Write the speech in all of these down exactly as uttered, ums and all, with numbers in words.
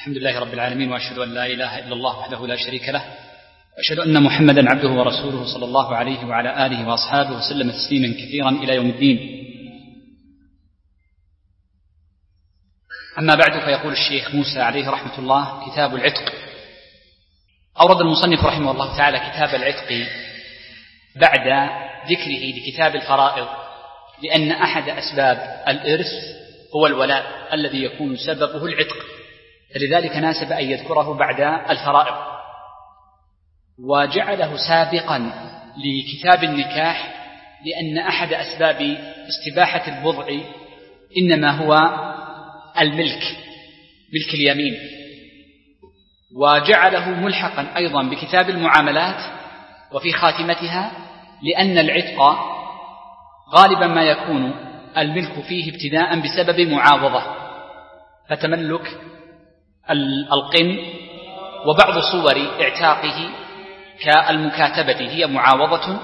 الحمد لله رب العالمين، وأشهد أن لا إله إلا الله وحده لا شريك له، وأشهد أن محمدا عبده ورسوله صلى الله عليه وعلى آله وأصحابه وسلم تسليما كثيرا إلى يوم الدين. أما بعد، فيقول الشيخ موسى عليه رحمة الله: كتاب العتق. أورد المصنف رحمه الله تعالى كتاب العتق بعد ذكره لكتاب الفرائض، لأن أحد أسباب الإرث هو الولاء الذي يكون سببه العتق، فلذلك ناسب أن يذكره بعد الفرائض، وجعله سابقا لكتاب النكاح، لأن أحد أسباب استباحة البضع إنما هو الملك، ملك اليمين، وجعله ملحقا أيضا بكتاب المعاملات وفي خاتمتها، لأن العتق غالبا ما يكون الملك فيه ابتداء بسبب معاوضة، فتملك القن وبعض صور اعتاقه كالمكاتبة هي معاوضة،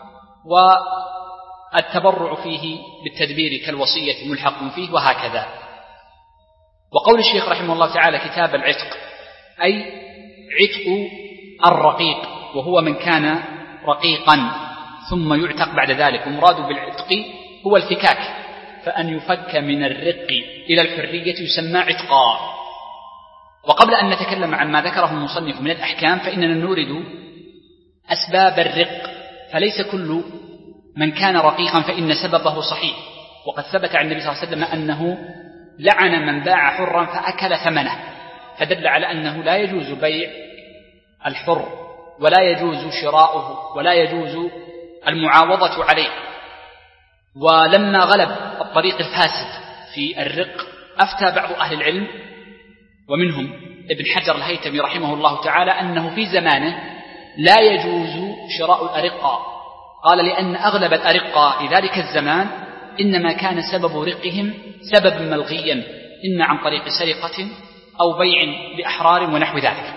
والتبرع فيه بالتدبير كالوصية ملحق فيه، وهكذا. وقول الشيخ رحمه الله تعالى كتاب العتق أي عتق الرقيق، وهو من كان رقيقا ثم يعتق بعد ذلك، ومراد بالعتق هو الفكاك، فأن يفك من الرق إلى الحرية يسمى عتقا. وقبل أن نتكلم عن ما ذكره المصنف من الأحكام، فإننا نورد أسباب الرق، فليس كل من كان رقيقا فإن سببه صحيح، وقد ثبت عن النبي صلى الله عليه وسلم أنه لعن من باع حرا فأكل ثمنه، فدل على أنه لا يجوز بيع الحر، ولا يجوز شراؤه، ولا يجوز المعاوضة عليه. ولما غلب الطريق الفاسد في الرق، أفتى بعض أهل العلم ومنهم ابن حجر الهيثمي رحمه الله تعالى أنه في زمانه لا يجوز شراء الأرقة، قال لأن أغلب الأرقة في ذلك الزمان إنما كان سبب رقهم سببا ملغيا، إما عن طريق سرقة أو بيع بأحرار ونحو ذلك.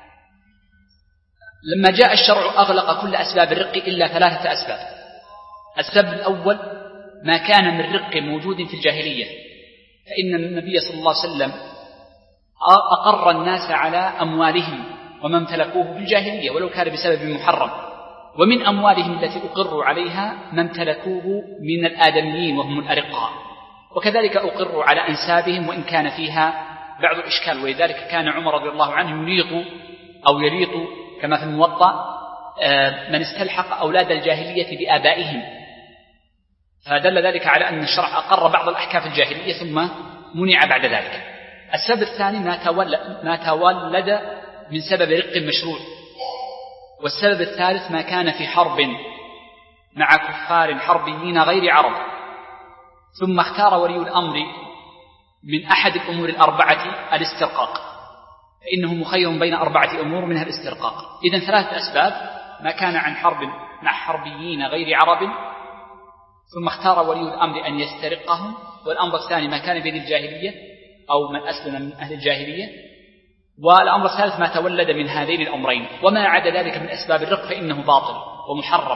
لما جاء الشرع أغلق كل أسباب الرق إلا ثلاثة أسباب. السبب الأول ما كان من رق موجود في الجاهلية، فإن النبي صلى الله عليه وسلم أقر الناس على أموالهم وما امتلكوه في الجاهلية ولو كان بسبب محرم، ومن أموالهم التي أقروا عليها ما امتلكوه من الآدميين وهم الأرقاء، وكذلك أقروا على أنسابهم وإن كان فيها بعض الإشكال. ولذلك كان عمر رضي الله عنه يليق أو يليق كما في الموطأ من استلحق أولاد الجاهلية بآبائهم، فدل ذلك على أن الشرع أقر بعض الأحكام الجاهلية ثم منع بعد ذلك. السبب الثاني ما تولد, ما تولد من سبب رق مشروع. والسبب الثالث ما كان في حرب مع كفار حربيين غير عرب، ثم اختار ولي الأمر من أحد الأمور الأربعة الاسترقاق، فإنه مخير بين أربعة أمور منها الاسترقاق. إذن ثلاثة أسباب: ما كان عن حرب مع حربيين غير عرب، ثم اختار ولي الأمر أن يسترقهم، والأمر الثاني ما كان بين الجاهلية أو من أسلم من أهل الجاهلية، والأمر الثالث ما تولد من هذين الأمرين. وما عدا ذلك من أسباب الرق فإنه باطل ومحرم.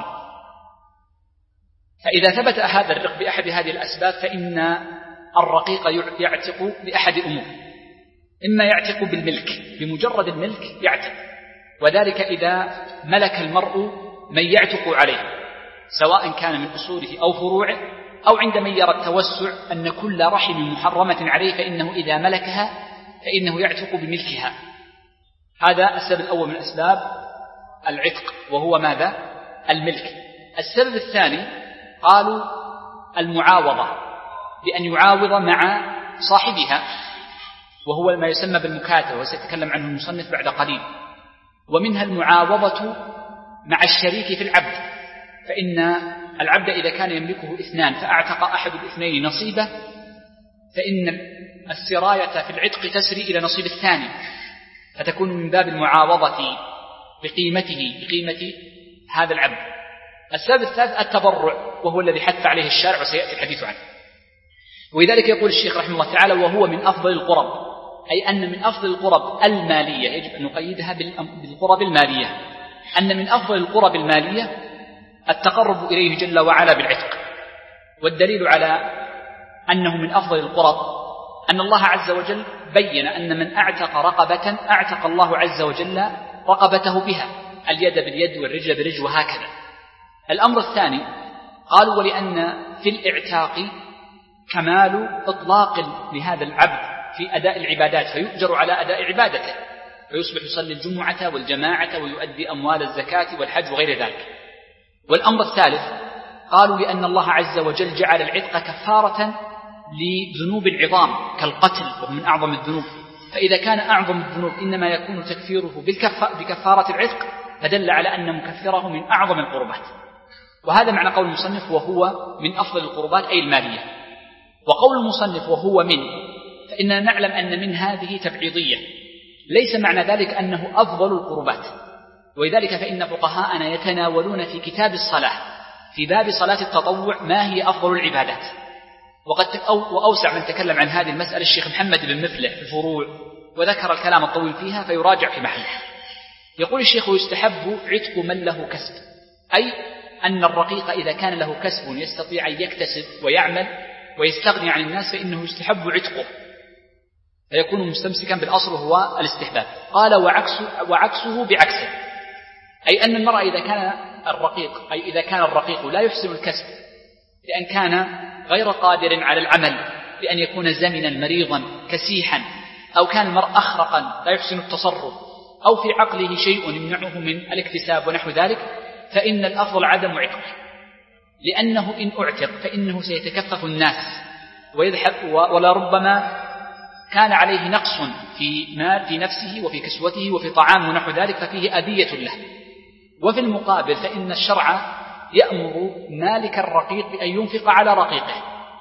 فإذا ثبت هذا الرق بأحد هذه الأسباب فإن الرقيق يعتق بأحد أمور: إما يعتق بالملك، بمجرد الملك يعتق، وذلك إذا ملك المرء من يعتق عليه، سواء كان من أصوله أو فروعه، أو عند من يرى التوسع أن كل رحم محرمة عليه فإنه إذا ملكها فإنه يعتق بملكها. هذا السبب الأول من أسباب العتق، وهو ماذا؟ الملك. السبب الثاني قالوا المعاوضة، بأن يعاوض مع صاحبها، وهو ما يسمى بالمكاتبة، وسيتكلم عنه المصنف بعد قليل. ومنها المعاوضة مع الشريك في العبد، فإن العبد إذا كان يملكه اثنان فأعتق أحد الاثنين نصيبه، فإن السراية في العتق تسري إلى نصيب الثاني، فتكون من باب المعاوضة بقيمته بقيمة هذا العبد. السبب الثالث التبرع، وهو الذي حث عليه الشارع وسيأتي الحديث عنه. ولذلك يقول الشيخ رحمه الله تعالى: وهو من أفضل القرب، أي أن من أفضل القرب المالية، يجب أن نقيدها بالقرب المالية، أن من أفضل القرب المالية التقرب إليه جل وعلا بالعتق. والدليل على أنه من أفضل القرب أن الله عز وجل بين أن من أعتق رقبة أعتق الله عز وجل رقبته بها، اليد باليد والرجل بالرجل وهكذا. الأمر الثاني قالوا ولأن في الإعتاق كمال إطلاق لهذا العبد في أداء العبادات، فيؤجر على أداء عبادته، فيصبح يصلي الجمعة والجماعة ويؤدي أموال الزكاة والحج وغير ذلك. والأمر الثالث قالوا لأن الله عز وجل جعل العتق كفارة لذنوب العظام كالقتل وهو من أعظم الذنوب، فإذا كان أعظم الذنوب إنما يكون تكفيره بكفارة العتق فدل على أن مكفره من أعظم القربات. وهذا معنى قول المصنف وهو من أفضل القربات أي المالية. وقول المصنف وهو من، فإننا نعلم أن من هذه تبعيضية، ليس معنى ذلك أنه أفضل القربات. ولذلك فإن فقهاءنا يتناولون في كتاب الصلاة في باب صلاة التطوع ما هي أفضل العبادات، وقد وأوسع من تكلم عن هذه المسألة الشيخ محمد بن مفلح في الفروع وذكر الكلام الطويل فيها، فيراجع في محله. يقول الشيخ يستحب عتق من له كسب، أي أن الرقيق إذا كان له كسب يستطيع أن يكتسب ويعمل ويستغني عن الناس فإنه يستحب عتقه، فيكون مستمسكا بالأصل وهو الاستحباب. قال وعكسه, وعكسه بعكسه، أي أن المرأة إذا كان الرقيق أي إذا كان الرقيق لا يحسن الكسب لأن كان غير قادر على العمل، لأن يكون زمنا مريضا كسيحا، أو كان المرء أخرقا لا يحسن التصرف، أو في عقله شيء يمنعه من الاكتساب ونحو ذلك، فإن الأفضل عدم عتقه، لأنه إن أعتق فإنه سيتكفف الناس ويذهب، ولربما كان عليه نقص في مال في نفسه وفي كسوته وفي طعامه ونحو ذلك، ففيه أذية له. وفي المقابل فإن الشرع يأمر مالك الرقيق بأن ينفق على رقيقه،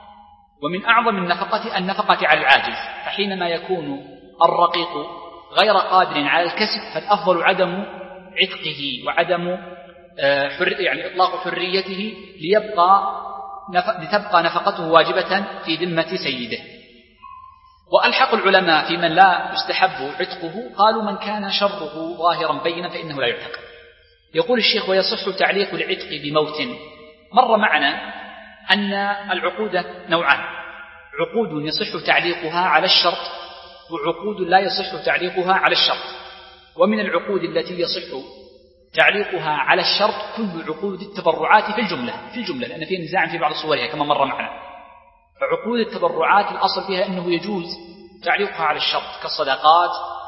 ومن أعظم النفقة النفقة على العاجز، فحينما يكون الرقيق غير قادر على الكسب فالأفضل عدم عتقه وعدم حر يعني إطلاق حريته ليبقى لتبقى نفقته واجبة في ذمة سيده. وألحق العلماء في من لا يستحب عتقه قالوا من كان شره ظاهرا بينا فإنه لا يعتق. يقول الشيخ ويصح تعليق العتق بموت. مر معنا أن العقود نوعان، عقود يصح تعليقها على الشرط وعقود لا يصح تعليقها على الشرط. ومن العقود التي يصح تعليقها على الشرط كل عقود التبرعات في الجملة في الجملة لأن فيه نزاع في بعض صورها كما مر معنا. فعقود التبرعات الأصل فيها أنه يجوز تعليقها على الشرط كالصدقات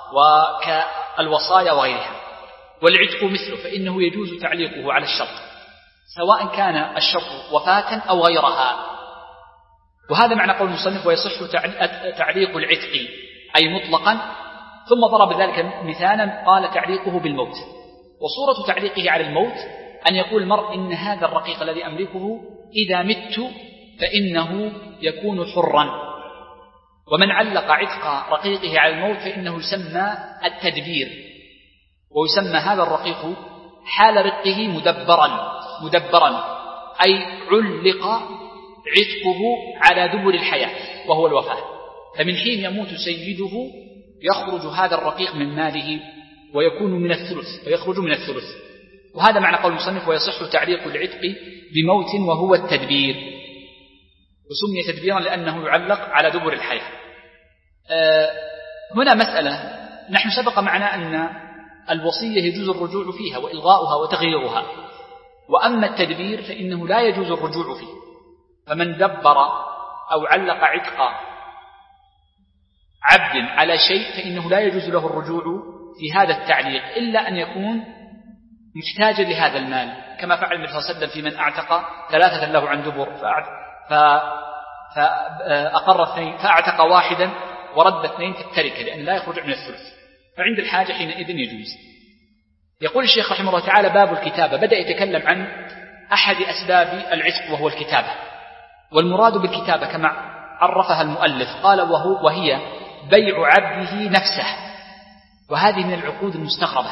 وكالوصايا وغيرها. والعتق مثله فإنه يجوز تعليقه على الشرط سواء كان الشرط وفاة أو غيرها. وهذا معنى قول المصنف ويصح تعليق العتق أي مطلقا، ثم ضرب ذلك مثالا قال تعليقه بالموت. وصورة تعليقه على الموت أن يقول المرء إن هذا الرقيق الذي أملكه إذا مت فإنه يكون حرا. ومن علق عتق رقيقه على الموت فإنه يسمى التدبير، ويسمى هذا الرقيق حال رقه مدبرا مدبرا أي علق عتقه على دبر الحياة وهو الوفاة، فمن حين يموت سيده يخرج هذا الرقيق من ماله ويكون من الثلث ويخرج من الثلث. وهذا معنى قول المصنف ويصح تعليق العتق بموت وهو التدبير، وسمي تدبيرا لأنه يعلق على دبر الحياة. أه هنا مسألة، نحن سبق معنا أن الوصية يجوز الرجوع فيها وإلغاؤها وتغييرها، وأما التدبير فإنه لا يجوز الرجوع فيه. فمن دبر أو علق عتق عبد على شيء فإنه لا يجوز له الرجوع في هذا التعليق إلا أن يكون محتاجا لهذا المال، كما فعل النبي صلى الله عليه وسلم في من أعتق ثلاثة له عن دبر فأقر اثنين فأعتق واحدا ورد اثنين في التركة لأن لا يخرج من الثلث، فعند الحاجة حينئذ يجوز. يقول الشيخ رحمه الله تعالى باب الكتابة، بدأ يتكلم عن أحد أسباب العتق وهو الكتابة. والمراد بالكتابة كما عرفها المؤلف قال وهو وهي بيع عبده نفسه، وهذه من العقود المستغربة.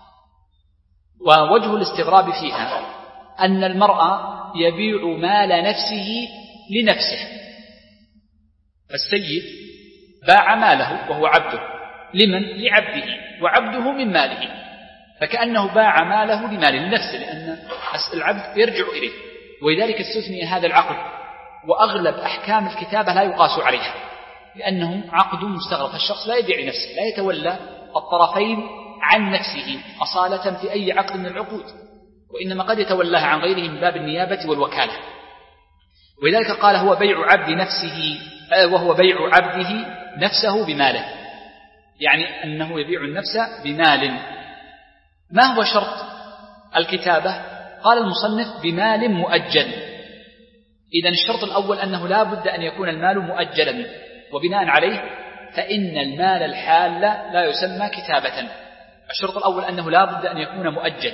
ووجه الاستغراب فيها أن المرأة يبيع مال نفسه لنفسه، فالسيد باع ماله وهو عبده لمن؟ لعبده، وعبده من ماله، فكأنه باع ماله لماله لنفسه لأن العبد يرجع إليه، ولذلك استثني هذا العقد. وأغلب أحكام الكتابة لا يقاس عليها، لأنه عقد مستغرق، فالشخص لا يبيع نفسه، لا يتولى الطرفين عن نفسه أصالة في أي عقد من العقود، وإنما قد يتولاها عن غيره من باب النيابة والوكالة. ولذلك قال هو بيع عبد نفسه، وهو بيع عبده نفسه بماله، يعني أنه يبيع النفس بمال. ما هو شرط الكتابة؟ قال المصنف بمال مؤجل. إذن الشرط الأول أنه لا بد أن يكون المال مؤجلا، وبناء عليه فإن المال الحال لا يسمى كتابة. الشرط الأول أنه لا بد أن يكون مؤجل،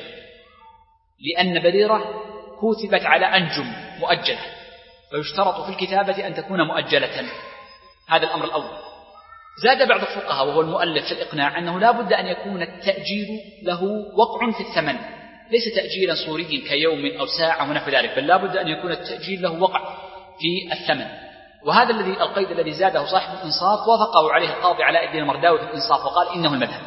لأن بريرة كتبت على أنجم مؤجلة، فيشترط في الكتابة أن تكون مؤجلة. هذا الأمر الأول. زاد بعض الفقهاء وهو المؤلف في الإقناع أنه لا بد أن يكون التأجيل له وقع في الثمن، ليس تأجيلا صوري كيوم أو ساعة ونحو ذلك، بل لا بد أن يكون التأجيل له وقع في الثمن. وهذا الذي القيد الذي زاده صاحب الإنصاف وافقه عليه القاضي علاء الدين المرداوي في الإنصاف، وقال إنه المذهب.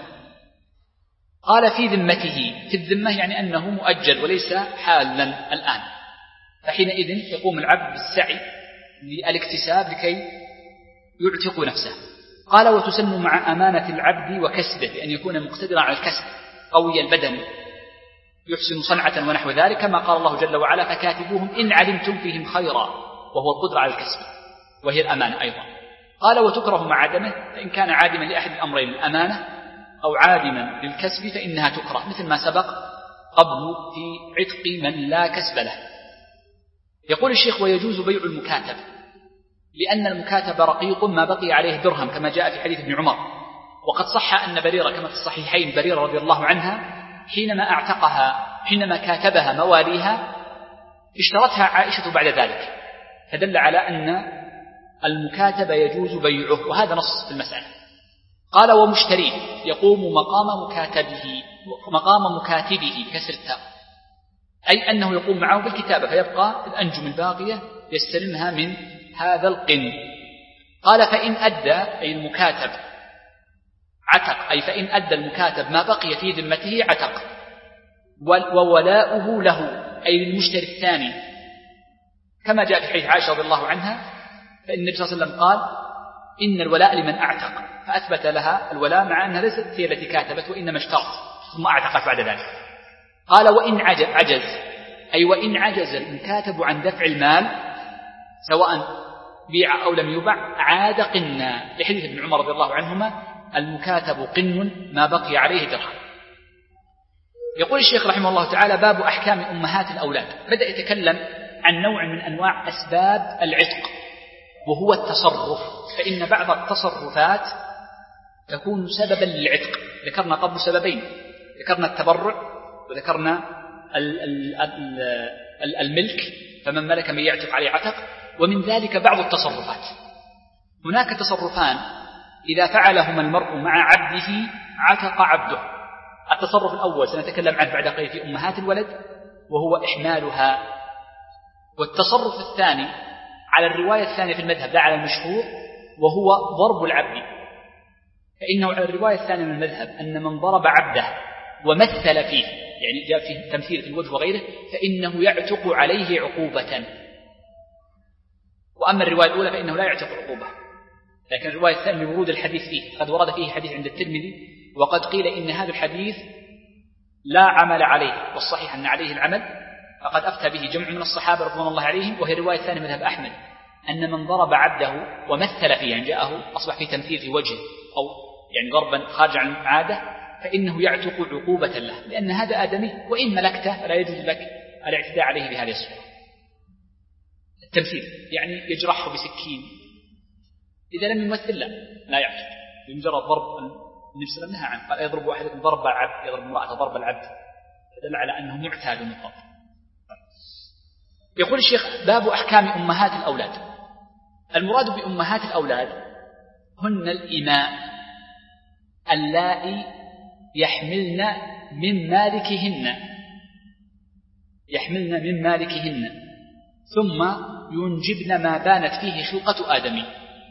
قال في ذمته، في الذمة يعني أنه مؤجل وليس حالا الآن، فحينئذ يقوم العبد بالسعي للاكتساب لكي يعتق نفسه. قال وتسن مع أمانة العبد وكسبه، بأن يكون مقتدرا على الكسب قوي البدن يحسن صنعة ونحو ذلك، كما قال الله جل وعلا فكاتبوهم إن علمتم فيهم خيرا، وهو القدرة على الكسب وهي الأمانة أيضا. قال وتكره مع عدمه، فإن كان عادما لأحد الأمرين الأمانة أو عادما للكسب فإنها تكره، مثل ما سبق قبل في عتق من لا كسب له. يقول الشيخ ويجوز بيع المكاتب، لأن المكاتب رقيق ما بقي عليه درهم، كما جاء في حديث ابن عمر. وقد صح أن بريرة كما في الصحيحين بريرة رضي الله عنها حينما أعتقها حينما كاتبها مواليها اشترتها عائشة بعد ذلك، فدل على أن المكاتب يجوز بيعه، وهذا نص في المسألة. قال ومشتريه يقوم مقام مكاتبه مقام مكاتبه كسرتا، أي أنه يقوم معه بالكتابة، فيبقى الأنجم الباقية يستلمها من هذا القن. قال فإن أدى أي المكاتب عتق، أي فإن أدى المكاتب ما بقي في ذمته عتق، وولاؤه له أي للمشتري الثاني، كما جاء في حديث عائشة رضي الله عنها، فإن النبي صلى الله عليه وسلم قال إن الولاء لمن أعتق، فأثبت لها الولاء مع أنها ليست هي التي كاتبت وإنما اشترت ثم أعتقت بعد ذلك. قال وإن عجز، أي وإن عجز المكاتب عن دفع المال سواء بيع أو لم يبع عاد قنا، لحديث ابن عمر رضي الله عنهما المكاتب قن ما بقي عليه درهم. يقول الشيخ رحمه الله تعالى باب أحكام أمهات الأولاد. بدأ يتكلم عن نوع من أنواع أسباب العتق وهو التصرف، فإن بعض التصرفات تكون سببا للعتق. ذكرنا قبل سببين، ذكرنا التبرع وذكرنا الملك، فمن ملك من يعتق عليه عتق، ومن ذلك بعض التصرفات. هناك تصرفان إذا فعلهما المرء مع عبده عتق عبده. التصرف الأول سنتكلم عنه بعد قليل في أمهات الولد وهو إحمالها، والتصرف الثاني على الرواية الثانية في المذهب لا على المشهور وهو ضرب العبد، فإنه على الرواية الثانية من المذهب أن من ضرب عبده ومثل فيه، يعني جاء فيه تمثيل في الوجه وغيره، فإنه يعتق عليه عقوبة. وأما الرواية الأولى فإنه لا يعتق عقوبة، لكن الرواية الثانية ورود الحديث فيه، قد ورد فيه حديث عند الترمذي وقد قيل إن هذا الحديث لا عمل عليه، والصحيح أن عليه العمل، فقد أفتى به جمع من الصحابة رضوان الله عليهم. وهي الرواية الثانية مذهب أحمد أن من ضرب عبده ومثل فيه، يعني جاءه أصبح فيه تمثيل في وجهه أو يعني ضربا خارج عن العادة، فإنه يعتق عقوبة له، لأن هذا آدمي وإن ملكته فلا يجوز لك الاعتداء عليه بهذه الصورة. التمثيل يعني يجرحه بسكين، إذا لم يمثل لا لا يعتق بمجرد ضرب. النبي صلى الله عليه وسلم نهى عنه، قال يضرب واحدكم ضرب العبد، يضرب امرأة ضرب العبد، فدل على أنه معتاد مطلق. يقول الشيخ باب أحكام أمهات الأولاد. المراد بأمهات الأولاد هن الإماء اللائي يحملن من مالكهن يحملن من مالكهن ثم ينجبن ما بانت فيه خلقة آدم.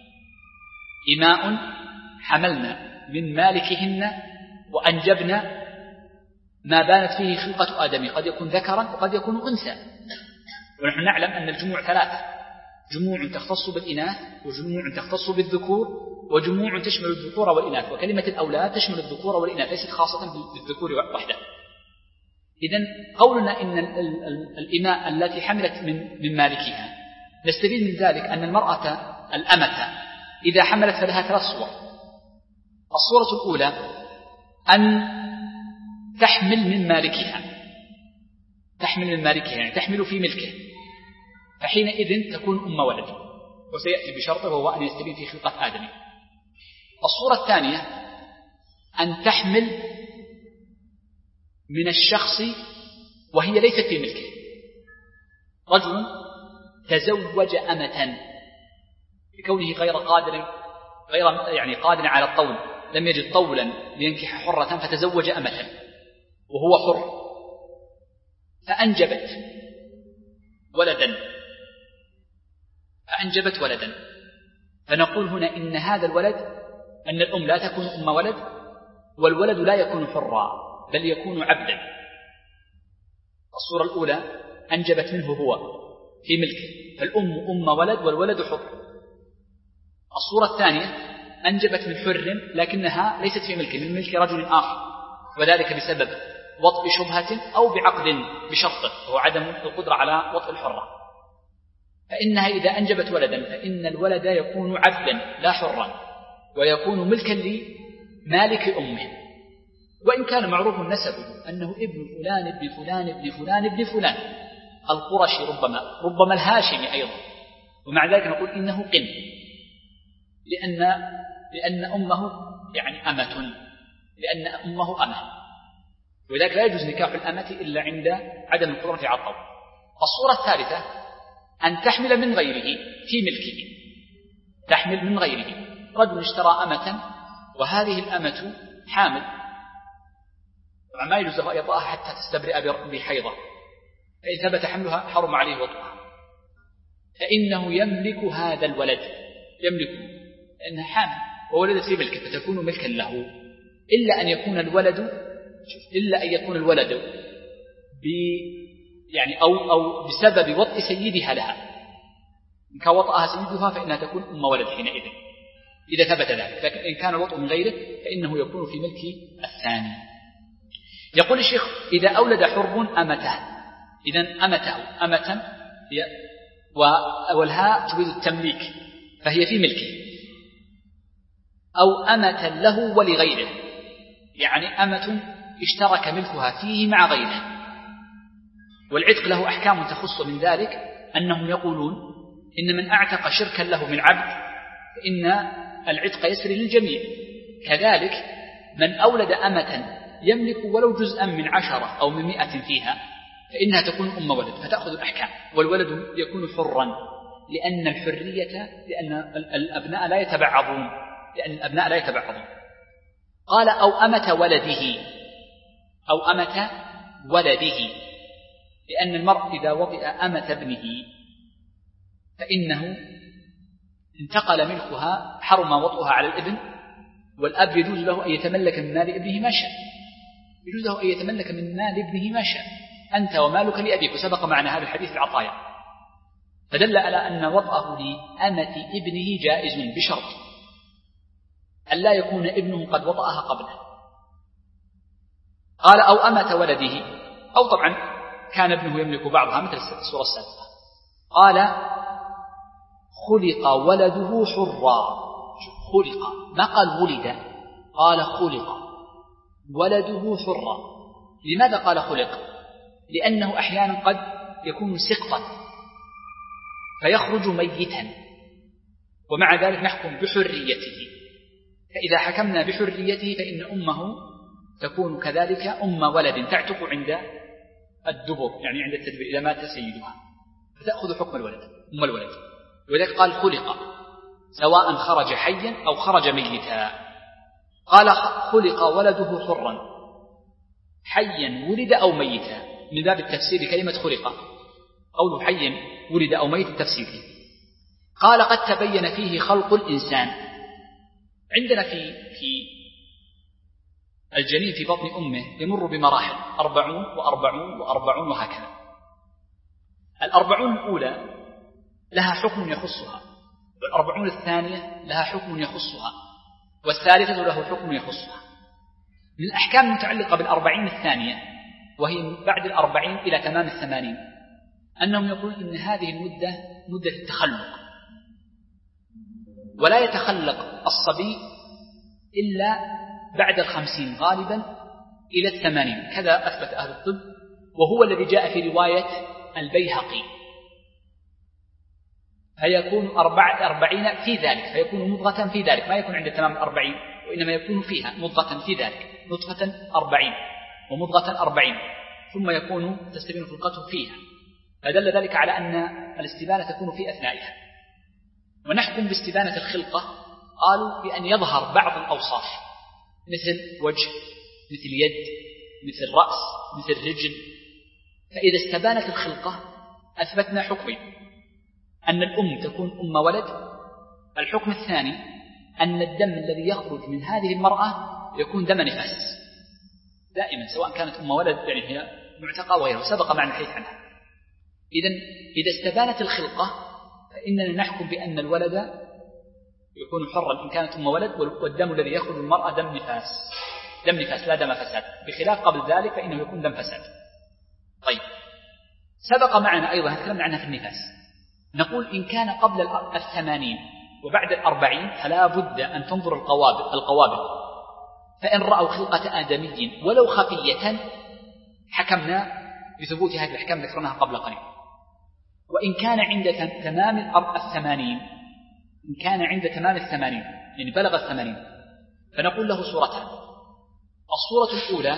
إماء حملن من مالكهن وأنجبن ما بانت فيه خلقة آدم، قد يكون ذكرا وقد يكون أنثى، ونحن نعلم أن الجموع ثلاثة، جموع تختص بالإناث وجموع تختص بالذكور وجموع تشمل الذكور والإناث، وكلمة الأولاد تشمل الذكور والإناث ليست خاصة بالذكور وحده. إذن قولنا إن الإماء التي حملت من من مالكها نستفيد من ذلك أن المرأة الأمة إذا حملت فلها ثلاث صور. الصورة الأولى أن تحمل من مالكها، تحمل من مالكها يعني تحمل في ملكه، فحينئذ تكون أم ولد، وسيأتي بشرطه وهو أن يستبين في خلقة آدم. الصورة الثانية أن تحمل من الشخص وهي ليست في ملكه. رجل تزوج أمة بكونه غير قادر غير يعني قادر على الطول، لم يجد طولا لينكح حرة فتزوج أمة وهو حر، فأنجبت ولدا فأنجبت ولدا فنقول هنا إن هذا الولد أن الأم لا تكون أم ولد، والولد لا يكون حرا بل يكون عبدا. الصورة الأولى أنجبت منه هو في ملكه، فالأم أم ولد والولد حر. الصورة الثانية أنجبت من حر لكنها ليست في ملكه، من ملك رجل آخر، وذلك بسبب وطء شبهة أو بعقد بشرط وهو عدم القدرة على وطء الحرة. فإنها إذا أنجبت ولدا فإن الولد يكون عبدا لا حرا، ويكون ملكا لمالك أمه، وإن كان معروف نسبه أنه ابن فلان ابن فلان ابن فلان ابن فلان القرشي، ربما ربما الهاشمي أيضا، ومع ذلك نقول إنه قن، لأن لأن أمه يعني أمة، لأن أمه أمة، ولذلك لا يجوز نكاح الأمة إلا عند عدم القدرة على الطول. الصورة الثالثة أن تحمل من غيره في ملكه، تحمل من غيره، رجل اشترى أمة وهذه الأمة حامل، طبعا ما يجوز له أن يطأها حتى تستبرئ بحيضة، فإن ثبت حملها حرم عليه وطئها، فإنه يملك هذا الولد، يملكه لأنها حامل وولدت في ملكه فتكون ملكا له، إلا أن يكون الولد إلا أن يكون الولد ب يعني أو أو بسبب وطء سيدها لها، إن كان وطأها سيدها فإنها تكون أم ولد حينئذ إذا ثبت ذلك، لكن إن كان الوطء من غيره فإنه يكون في ملك الثاني. يقول الشيخ إذا أولد حر أمته، إذن أمته أمة هي والهاء تريد التمليك فهي في ملكه، أو أمة له ولغيره، يعني أمة اشترك ملكها فيه مع غيره. والعتق له أحكام تخص من ذلك، أنهم يقولون إن من أعتق شركا له من عبد فإن العتق يسري للجميع، كذلك من أولد أمة يملك ولو جزءا من عشرة أو من مئة فيها فإنها تكون أم ولد فتأخذ الأحكام، والولد يكون حرا لأن الحرية لأن الأبناء لا يتبعضون لأن الأبناء لا يتبعضون. قال أو أمة ولده، أو أمة ولده، لأن المرء إذا وطئ أمة ابنه فإنه انتقل ملكها، حرم وطئها على الابن، والأب يجوز له أن يتملك من مال ابنه ما شاء، يجوز له أن يتملك من مال ابنه ما شاء، أنت ومالك لأبيك، وسبق معنا هذا الحديث العطايا، فدل على أن وطئه لأمة ابنه جائز بشرط أن لا يكون ابنه قد وطئها قبله. قال أو أمة ولده، أو طبعا كان ابنه يملك بعضها مثل السورة السابقة. قال خلق ولده حرا، خلق ما قال ولد، قال خلق ولده حرا. لماذا قال خلق؟ لأنه أحيانا قد يكون سقطا فيخرج ميتا، ومع ذلك نحكم بحريته، فإذا حكمنا بحريته فإن أمه تكون كذلك أم ولد تعتق عند الدبر، يعني عند التدبير إذا مات سيدها فتأخذ حكم الولد أم الولد. ولذلك قال خلق سواء خرج حيا أو خرج ميتا. قال خلق ولده حرا، حيا ولد أو ميتا، من باب التفسير بكلمة خلق، قول حيا ولد أو ميت التفسير. قال قد تبين فيه خلق الإنسان. عندنا في في الجنين في بطن أمه يمر بمراحل أربعون وأربعون وأربعون وهكذا. الأربعون الأولى لها حكم يخصها، والأربعون الثانية لها حكم يخصها، والثالثة له حكم يخصها. من الأحكام المتعلقة بالأربعين الثانية وهي بعد الأربعين إلى تمام الثمانين أنهم يقولون إن هذه المدة مدة التخلق، ولا يتخلق الصبي إلا بعد الخمسين غالبا إلى الثمانين، كذا أثبت أهل الطب، وهو الذي جاء في رواية البيهقي، فيكون أربعة أربعين في ذلك، فيكون مضغة في ذلك، ما يكون عند تمام الأربعين، وإنما يكون فيها مضغة في ذلك، نطفة أربعين ومضغة أربعين، ثم يكون تستبين خلقته فيها، فدل ذلك على أن الاستبانة تكون في أثنائها. ونحكم باستبانة الخلقة قالوا بأن يظهر بعض الأوصاف مثل وجه، مثل يد، مثل رأس، مثل رجل. فإذا استبانت الخلقة أثبتنا حكمين: أن الأم تكون أم ولد، الحكم الثاني أن الدم الذي يخرج من هذه المرأة يكون دم نفاس دائما، سواء كانت أم ولد يعني هي معتقة وغيره، سبق معنا الحديث عنها. إذن إذا استبانت الخلقة فإننا نحكم بأن الولد يكون حرا إن كانت أم ولد، والدم الذي يخرج من المرأة دم نفاس، دم نفاس لا دم فساد، بخلاف قبل ذلك فإنه يكون دم فساد. طيب، سبق معنا أيضا تكلمنا عنها في النفاس، نقول إن كان قبل الثمانين وبعد الأربعين فلا بد أن تنظر القوابل, القوابل فإن رأوا خلقة آدمي ولو خفية حكمنا بثبوت هذه الأحكام ذكرناها قبل قليل. وإن كان عند تمام الثمانين إن كان عند تمام الثمانين يعني بلغ الثمانين فنقول له صورتان: الصورة الأولى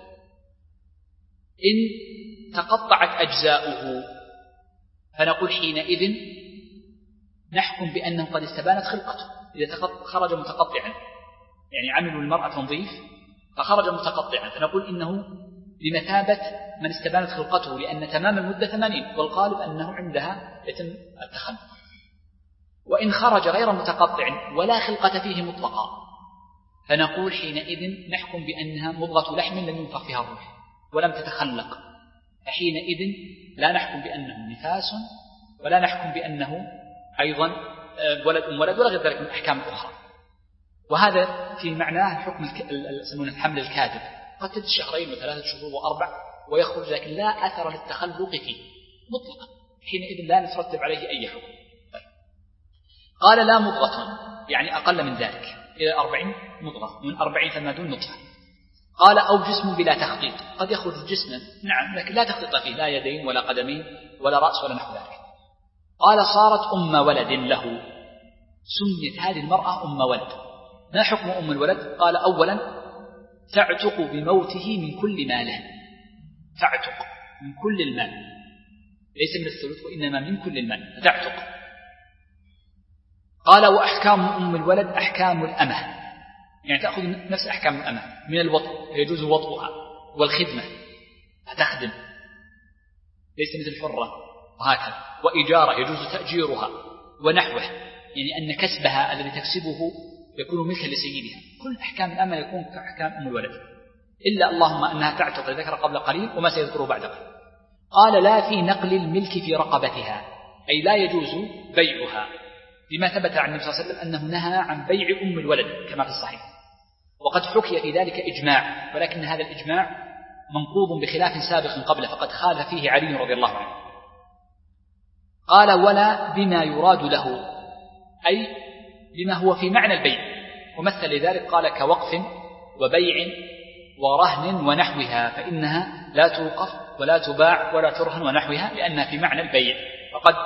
إن تقطعت أجزاؤه فنقول حينئذ نحكم بأنه قد استبانت خلقته. إذا خرج متقطعا يعني عملوا المرأة تنظيف فخرج متقطعا فنقول إنه بمثابة من استبانت خلقته، لأن تمام المدة ثمانين والغالب أنه عندها يتم التخلق. وإن خرج غير متقطع ولا خلقة فيه مطلقا فنقول حينئذ نحكم بأنها مضغة لحم لم ينفخ فيها الروح ولم تتخلق، فحينئذ لا نحكم بأنه نفاس ولا نحكم بأنه أيضا ولد أم ولد ولا غير ذلك من الأحكام الأخرى. وهذا في معناه حكم الحمل الكاذب، قد تجد شهرين وثلاثة شهور وأربع ويخرج لكن لا أثر للتخلق فيه مطلقا، حينئذ لا نترتب عليه أي حكم. طيب. قال لا مضغة يعني أقل من ذلك إلى أربعين مضغة، من أربعين فما دون نطفة. قال أو جسم بلا تخطيط، قد يخرج جسما نعم لكن لا تخطيط فيه، لا يدين ولا قدمين ولا رأس ولا نحو ذلك. قال صارت أم ولد له، سميت هذه المرأة أم ولد. ما حكم أم الولد؟ قال أولا تعتق بموته من كل ماله، تعتق من كل المال، ليس من الثلث وإنما من كل المال تعتق. قال وأحكام أم الولد أحكام الأمة، يعني تأخذ نفس أحكام الأمة من الوطء، يجوز وطئها والخدمة فتخدم ليس مثل الحرة وهكذا، وإجارة يجوز تأجيرها ونحوه، يعني أن كسبها الذي تكسبه يكون ملكا لسيدها. كل أحكام الأمة يكون كأحكام أم الولد، إلا اللهم أنها تعتق ذكر قبل قليل وما سيذكره بعد قليل. قال لا في نقل الملك في رقبتها، أي لا يجوز بيعها، بما ثبت عن النبي صلى الله عليه وسلم أنه نهى عن بيع أم الولد كما في الصحيح، وقد حكي في ذلك إجماع، ولكن هذا الإجماع منقوض بخلاف سابق قبله فقد خالف فيه علي رضي الله عنه. قال ولا بما يراد له، أي بما هو في معنى البيع، ومثل لذلك قال كوقف وبيع ورهن ونحوها، فإنها لا توقف ولا تباع ولا ترهن ونحوها لأنها في معنى البيع، فقد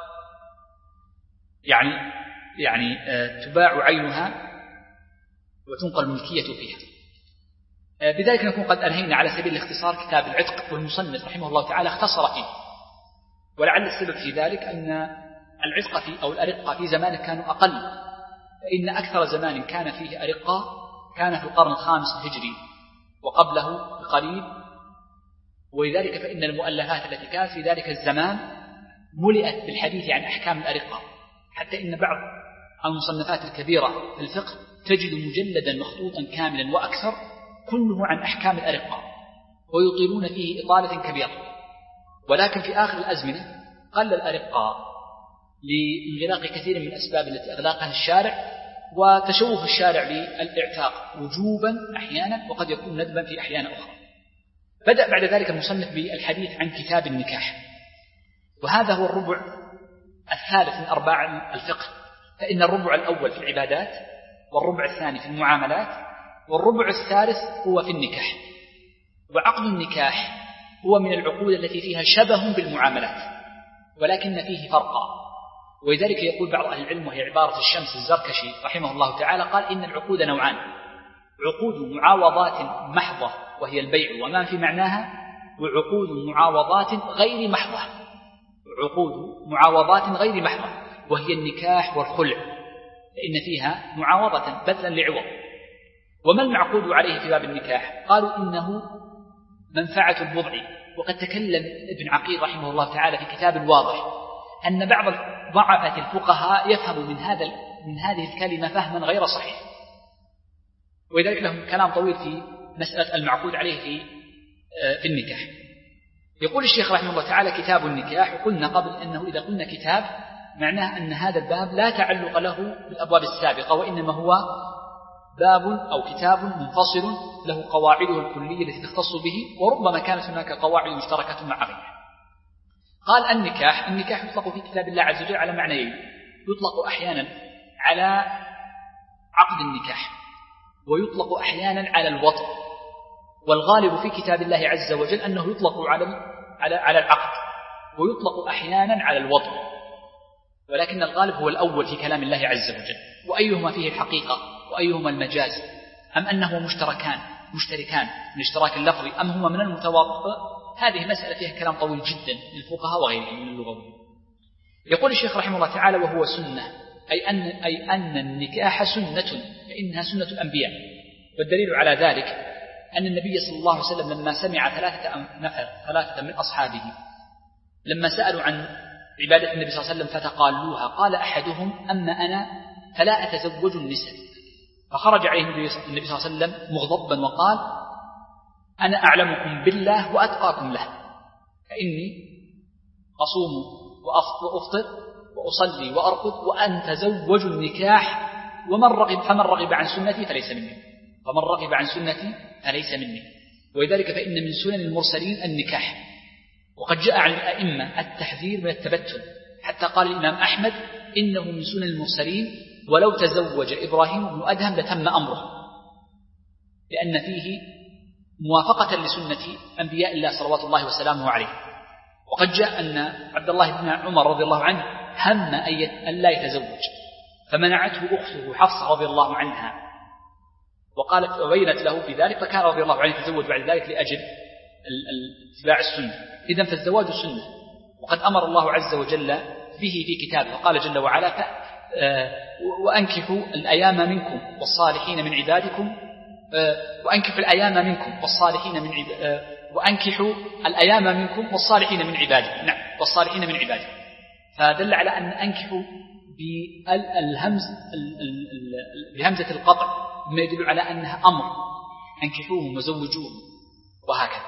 يعني يعني تباع عينها وتنقل الملكية فيها. بذلك نكون قد أنهينا على سبيل الاختصار كتاب العتق، والمصنف رحمه الله تعالى اختصر فيه، ولعل السبب في ذلك أن العتق في أو الأرقة في زمانه كانوا أقل، فإن أكثر زمان كان فيه أرقة كان في القرن الخامس الهجري وقبله بقليل، ولذلك فإن المؤلفات التي كانت في ذلك الزمان ملئت بالحديث عن أحكام الأرقة، حتى إن بعض المصنفات الكبيرة في الفقه تجد مجلدا مخطوطا كاملا وأكثر كله عن أحكام الأرقة، ويطيلون فيه إطالة كبيرة. ولكن في آخر الأزمنة قل الأرقة لانغلاق كثير من الأسباب التي أغلقها الشارع، وتشوف الشارع للإعتاق وجوبا أحيانا وقد يكون ندبا في أحيان أخرى. بدأ بعد ذلك المصنف بالحديث عن كتاب النكاح، وهذا هو الربع الثالث من أرباع الفقه، فإن الربع الأول في العبادات، والربع الثاني في المعاملات، والربع الثالث هو في النكاح. وعقد النكاح هو من العقود التي فيها شبه بالمعاملات ولكن فيه فرقا، ولذلك يقول بعض أهل العلم وهي عبارة الشمس الزركشي رحمه الله تعالى، قال إن العقود نوعان: عقود معاوضات محضة وهي البيع وما في معناها، وعقود معاوضات غير محضة عقود معاوضات غير محضة وهي النكاح والخلع، فإن فيها معاوضة بذلا لعوض. وما المعقود عليه في باب النكاح؟ قالوا إنه منفعة البضع. وقد تكلم ابن عقيل رحمه الله تعالى في كتاب واضح أن بعض ضعفة الفقهاء يفهم من هذا من هذه الكلمة فهما غير صحيح، ولذلك لهم كلام طويل في مسألة المعقود عليه في في النكاح. يقول الشيخ رحمه الله تعالى كتاب النكاح، وقلنا قبل أنه إذا قلنا كتاب معناه أن هذا الباب لا تعلق له بالأبواب السابقة، وإنما هو باب أو كتاب منفصل له قواعده الكلية التي تختص به، وربما كانت هناك قواعد مشتركة مع غيرها. قال النكاح النكاح يطلق في كتاب الله عز وجل على معنيين: يطلق أحيانا على عقد النكاح، ويطلق أحيانا على الوطء، والغالب في كتاب الله عز وجل أنه يطلق على على على العقد، ويطلق أحيانا على الوطء، ولكن الغالب هو الأول في كلام الله عز وجل. وأيهما فيه الحقيقة وأيهما المجاز؟ أم أنه مشتركان مشتركان من اشتراك اللفظ، أم هما من المتواطئ؟ هذه مسألة فيها كلام طويل جدا للفقهاء وغيرهم من اللغويين. يقول الشيخ رحمه الله تعالى: وهو سنة، أي أن أي أن النكاح سنة، فإنها سنة الأنبياء. والدليل على ذلك أن النبي صلى الله عليه وسلم لما سمع ثلاثة نفر ثلاثة من أصحابه لما سألوا عن عبادة النبي صلى الله عليه وسلم فتقالوها، قال أحدهم: أما أنا فلا أتزوج النساء. فخرج عليه النبي صلى الله عليه وسلم مغضبا وقال: أنا أعلمكم بالله وأتقاكم له، فإني أصوم وأفطر وأصلي وأرقد وأن تزوج النكاح، ومن رغب فمن رغب عن سنتي فليس مني فمن رغب عن سنتي فليس مني. ولذلك فإن من سنن المرسلين النكاح، وقد جاء عن الأئمة التحذير من التبتل، حتى قال الإمام أحمد: إنه من سنن المرسلين ولو تزوج إبراهيم بن أدهم لتم أمره، لأن فيه موافقة لسنة أنبياء الله صلوات الله وسلامه عليه. وقد جاء أن عبد الله بن عمر رضي الله عنه هم أن لا يتزوج، فمنعته أخته حفصة رضي الله عنها، وقالت وبينت له في ذلك، فكان رضي الله عنه يتزوج بعد ذلك لأجل اتباع السنة. إذن فالزواج سنة، وقد أمر الله عز وجل به في كتابه، وقال جل وعلا: وأنكحوا الأيام منكم والصالحين من عبادكم وأنكحوا الأيام منكم والصالحين من عب... وأنكحوا الأيام منكم والصالحين من عبادكم. نعم، والصالحين من عبادكم. فدل على أن أنكحوا بالهمز بهمزة القطع، ما يدل على أنها أمر، أنكحوهم وزوجوهم وهكذا.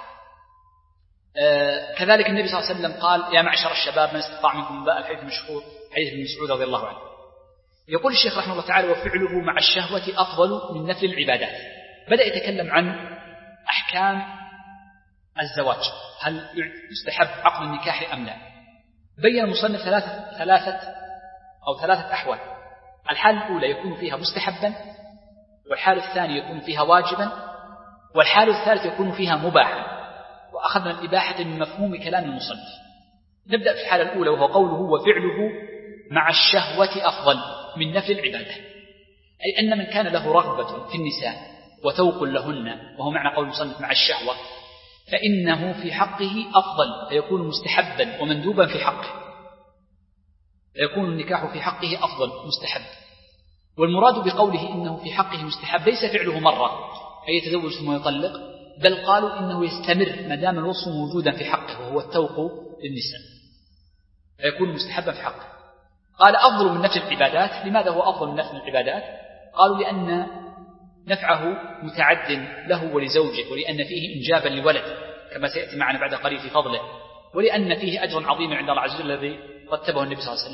كذلك النبي صلى الله عليه وسلم قال: يا معشر الشباب من استطاع منكم باء، الحديث المشهور حديث ابن مسعود رضي الله عنه. يقول الشيخ رحمه الله تعالى: وفعله مع الشهوة أفضل من نفل العبادات. بدأ يتكلم عن أحكام الزواج، هل يستحب عقد النكاح أم لا؟ بين المصنف ثلاثة, ثلاثة أو ثلاثة أحوال. الحالة الأولى يكون فيها مستحبا، والحالة الثانية يكون فيها واجبا، والحالة الثالثة يكون فيها مباحا. وأخذنا الإباحة من مفهوم كلام المصنف. نبدأ في الحالة الأولى، وهو قوله: وفعله مع الشهوة أفضل من نفل العبادة، أي أن من كان له رغبة في النساء وتوق لهن، وهو معنى قول المصنف مع الشهوة، فإنه في حقه أفضل، فيكون مستحبا ومندوبا في حقه، فيكون النكاح في حقه أفضل مستحب. والمراد بقوله إنه في حقه مستحب ليس فعله مرة أي يتزوج ثم يطلق، بل قالوا إنه يستمر ما دام الوصف موجودا في حقه، وهو التوق للنساء، فيكون مستحبا في حقه. قال: أفضل من نفل العبادات. لماذا هو أفضل من نفل العبادات؟ قالوا: لأن نفعه متعد له ولزوجه، ولأن فيه إنجابا لولد كما سيأتي معنا بعد قليل في فضله، ولأن فيه أجر عظيم عند الله عز وجل الذي رتبه النبي صلى الله عليه وسلم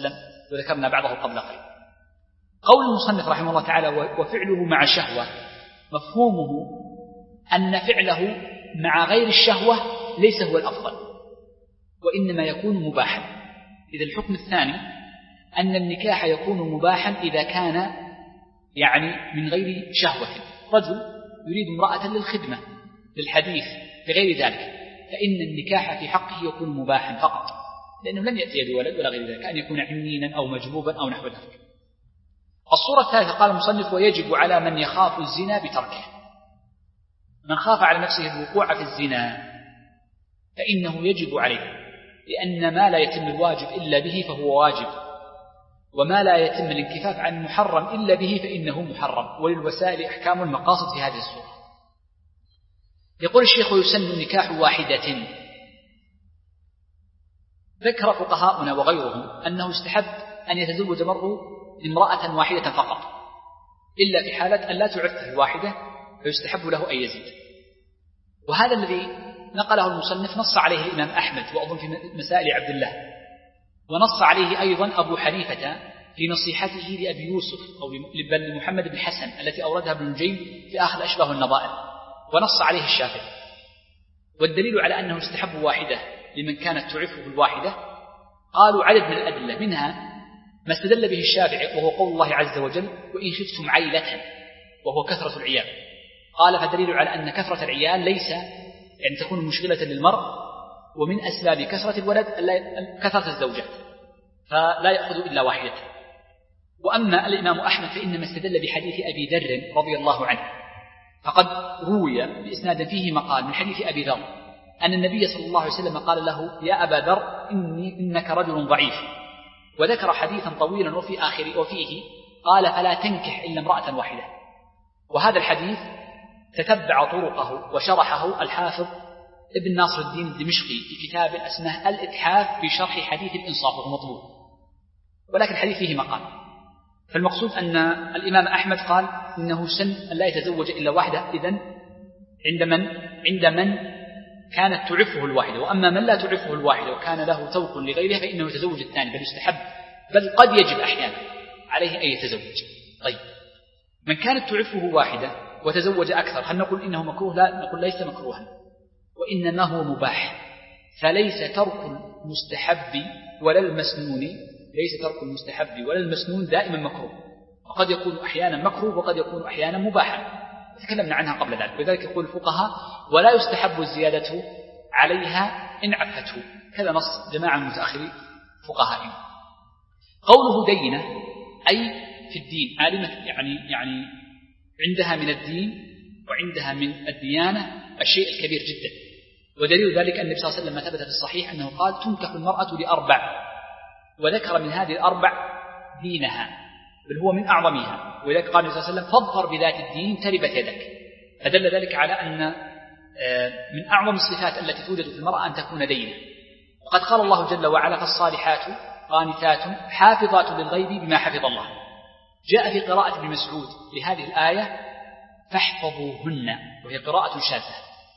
وذكرنا بعضه قبل قليل. قول المصنف رحمه الله تعالى وفعله مع شهوة، مفهومه أن فعله مع غير الشهوة ليس هو الأفضل وإنما يكون مباحا. إذا الحكم الثاني أن النكاح يكون مباحا إذا كان يعني من غير شهوة، رجل يريد امرأة للخدمة للحديث لغير ذلك، فإن النكاح في حقه يكون مباحا فقط، لأنه لن يأتي بولد ولا غير ذلك، أن يكون عنينا أو مجبوبا أو نحو ذلك. الصورة الثالثة قال المصنف ويجب على من يخاف الزنا بتركه. من خاف على نفسه الوقوع في الزنا فإنه يجب عليه، لأن ما لا يتم الواجب إلا به فهو واجب، وما لا يتم الانكفاف عن المحرم إلا به فإنه محرم، وللوسائل أحكام المقاصد في هذه الصورة. يقول الشيخ ويسن نكاح واحدة. ذكر فقهاؤنا وغيرهم أنه استحب أن يتزوج المرء امرأة واحدة فقط، إلا في حالة أن لا تعفه الواحدة فيستحب له أن يزيد. وهذا الذي نقله المصنف نص عليه الإمام أحمد وأظن في مسائل عبد الله، ونص عليه أيضا أبو حنيفة في نصيحته لأبي يوسف أو لمحمد بن حسن التي أوردها ابن الجيم في آخر أشباه النظائر، ونص عليه الشافعي. والدليل على أنه استحب واحدة لمن كانت تعفه الواحدة قالوا عدد من الأدلة، منها ما استدل به الشافعي وهو قول الله عز وجل وإن خفتم عيلة، وهو كثرة العيال. قال فدليل على أن كثرة العيال ليس يعني تكون مشغلة للمرء، ومن أسباب كثرة الولد كثرة الزوجات، فلا يأخذ إلا واحدة. وأما الإمام أحمد فإنما استدل بحديث أبي ذر رضي الله عنه، فقد روي بإسناد فيه مقال من حديث أبي ذر أن النبي صلى الله عليه وسلم قال له يا أبا ذر إني إنك رجل ضعيف، وذكر حديثا طويلا وفي آخر وفيه قال فلا تنكح إلا امرأة واحدة. وهذا الحديث تتبع طرقه وشرحه الحافظ ابن ناصر الدين الدمشقي في كتاب اسمه الإتحاف في شرح حديث الإنصاف، وهو مطبوع، ولكن الحديث فيه مقال. فالمقصود أن الإمام أحمد قال إنه سن أن لا يتزوج إلا واحدة، إذن عند من عند من كانت تعفه الواحدة. وأما من لا تعفه الواحدة وكان له توق لغيرها فإنه يتزوج الثاني، بل يستحب بل قد يجب أحيانا عليه أن يتزوج. طيب من كانت تعفه واحدة وتزوج أكثر هل نقول إنه مكروه؟ لا، نقول ليس مكروها، وإنما هو مباح. فليس ترك المستحب ولا المسنون ليس ترك المستحب ولا المسنون دائما مكروه، وقد يكون أحيانا مكروه وقد يكون أحيانا مباحا، تكلمنا عنها قبل ذلك. وذلك يقول الفقهاء ولا يستحب الزيادة عليها إن عفته، كذا نص جماعة من متأخري فقهائهم. قوله دينة أي في الدين، عالمة يعني يعني عندها من الدين وعندها من الديانة الشيء الكبير جدا. ودليل ذلك أن النبي صلى الله عليه وسلم ما ثبت في الصحيح أنه قال تنكح المرأة لأربع، وذكر من هذه الأربع دينها، بل هو من أعظمها. ولذلك قال النبي صلى الله عليه وسلم فاظفر بذات الدين تربت يدك. فدل ذلك على أن من أعظم الصفات التي توجد في المرأة أن تكون دينة. وقد قال الله جل وعلا فالصالحات قانتات حافظات للغيب بما حفظ الله. جاء في قراءة ابن مسعود لهذه الآية فاحفظوهن، وهي قراءة شاذة،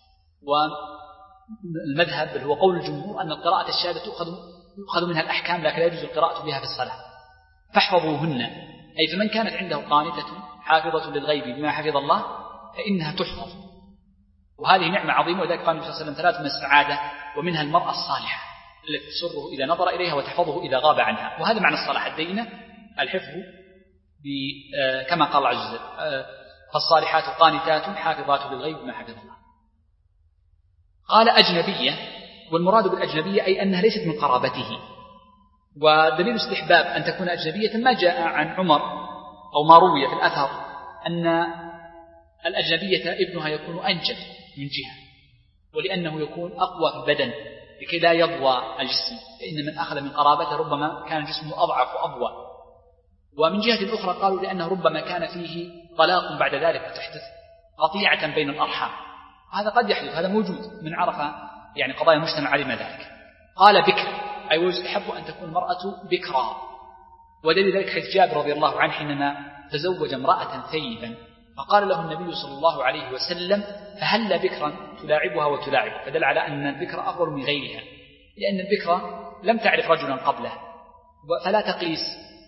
والمذهب بل هو قول الجمهور أن القراءة الشاذة تؤخذ يؤخذ منها الأحكام، لكن لا يجوز القراءة بها في الصلاة. فاحفظوهن أي فمن كانت عنده قانتة حافظة للغيب بما حفظ الله فإنها تحفظ، وهذه نعمة عظيمة. وذلك قال النبي صلى الله عليه وسلم ثلاث من السعادة، ومنها المرأة الصالحة التي تسره إذا نظر إليها وتحفظه إذا غاب عنها. وهذا معنى الصلاح الدينة الحفظ كما قال عز وجل فالصالحات قانتات حافظات للغيب بما حفظ الله. قال أجنبية، والمراد بالأجنبية أي أنها ليست من قرابته. ودليل استحباب أن تكون أجنبية ما جاء عن عمر أو ما روي في الأثر أن الأجنبية ابنها يكون أنجب من جهة، ولأنه يكون أقوى في البدن لكي لا يضوى الجسم، فإن من أخذ من قرابته ربما كان جسمه أضعف وأضوى. ومن جهة أخرى قالوا لأنه ربما كان فيه طلاق بعد ذلك وتحدث قطيعة بين الأرحام، هذا قد يحدث، هذا موجود من عرف يعني قضايا المجتمع علم ذلك. قال بكر أي ويستحب أن تكون المرأة بكرا، ودليل ذلك حيث جابر رضي الله عنه حينما تزوج امرأة ثيبا فقال له النبي صلى الله عليه وسلم فهل بكرا تلاعبها وتلاعب، فدل على أن البكر أفضل من غيرها، لأن البكر لم تعرف رجلا قبله، فلا تقيس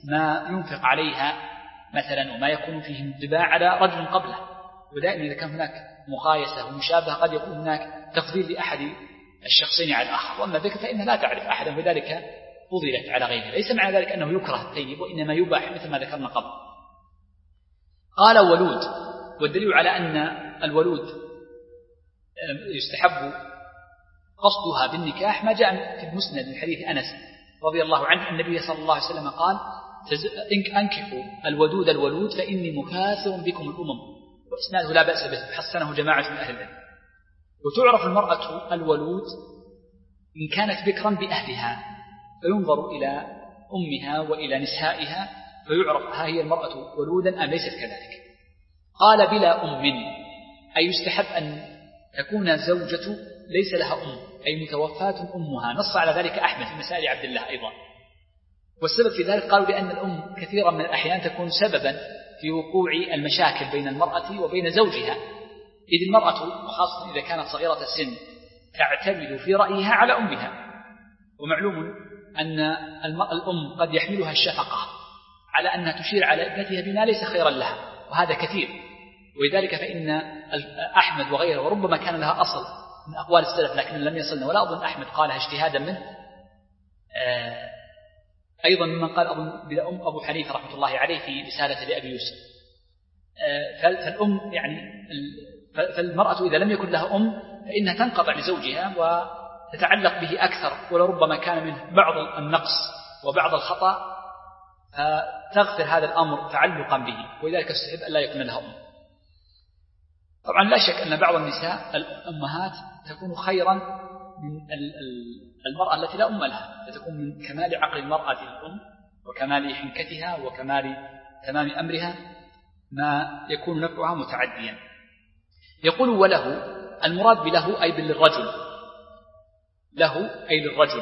ما ينفق عليها مثلا وما يكون فيه انطباع على رجل قبله، ودائما إذا كان هناك مقايسة ومشابهة قد يكون هناك تفضيل لأحد الشخصين على الآخر، وأما ذلك فإنها لا تعرف أحدا بذلك فضلت على غيره. ليس معنى ذلك أنه يكره الطيب، وإنما يباح مثل ما ذكرنا قبل. قال ولود، والدليل على أن الولود يستحب قصدها بالنكاح ما جاء في المسند من حديث أنس رضي الله عنه النبي صلى الله عليه وسلم قال أنكحوا الودود الولود فإني مكاثر بكم الأمم، وإسناده لا بأس به، حسنه جماعة من أهل العلم. وتعرف المرأة الولود إن كانت بكرا بأهلها، فينظر إلى أمها وإلى نسائها فيعرف ها هي المرأة ولودا أم ليست كذلك. قال بلا أم، أي يستحب أن تكون زوجة ليس لها أم، أي متوفاة أمها. نص على ذلك أحمد في مسائل عبد الله أيضا. والسبب في ذلك قالوا لأن الأم كثيرا من الأحيان تكون سببا في وقوع المشاكل بين المرأة وبين زوجها، إذ المرأة وخاصة إذا كانت صغيرة السن تعتمد في رأيها على أمها، ومعلوم أن الأم قد يحملها الشفقة على أنها تشير على ابنتها بما ليس خيرا لها، وهذا كثير. ولذلك فإن أحمد وغيره وربما كان لها أصل من أقوال السلف لكن لم يصلنا، ولا أظن أحمد قالها اجتهادا منه، أيضا ممن قال أظن بلا أم أبو حنيفة رحمة الله عليه في رسالة لأبي يوسف. فالأم يعني فالمرأة إذا لم يكن لها أم فإنها تنقطع لزوجها وتتعلق به أكثر، ولربما كان منه بعض النقص وبعض الخطأ، فتغفر هذا الأمر تعلقا به، ولذلك استحب أن لا يكون لها أم. طبعا لا شك أن بعض النساء الأمهات تكون خيرا من المرأة التي لا أم لها، فتكون من كمال عقل المرأة الأم وكمال حنكتها وكمال تمام أمرها ما يكون نفعها متعديا. يقول وله، المراد بله أي بالرجل، له أي للرجل.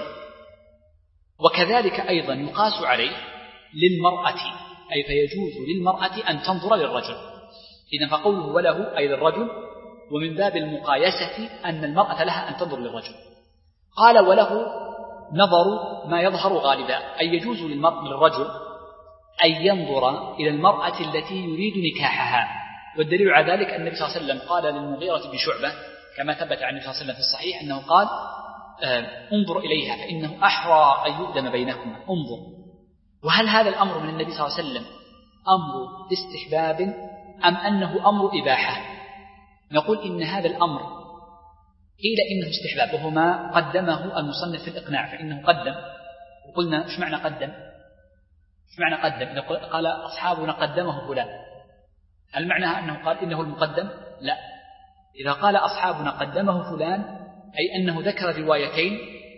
وكذلك أيضا يقاس عليه للمرأة، أي فيجوز للمرأة أن تنظر للرجل. إذن فقوله وله أي للرجل، ومن باب المقايسة أن المرأة لها أن تنظر للرجل. قال وله نظر ما يظهر غالبا، أي يجوز للرجل أن ينظر إلى المرأة التي يريد نكاحها. والدليل على ذلك أن النبي صلى الله عليه وسلم قال للمغيرة بن شعبة كما ثبت عن النبي صلى الله عليه وسلم في الصحيح أنه قال انظر إليها فإنه أحرى أن يؤدم بينكما، انظر. وهل هذا الأمر من النبي صلى الله عليه وسلم أمر استحباب أم أنه أمر إباحة؟ نقول إن هذا الأمر قيل إنه استحباب، وهو ما قدمه المصنف في الإقناع، فإنه قدم. وقلنا إيش معنى قدم؟ إيش معنى قدم؟ إذا قال أصحابنا قدمه فلان، هل معناها أنه قال إنه المقدم؟ لا. إذا قال أصحابنا قدمه فلان أي أنه ذكر روايتين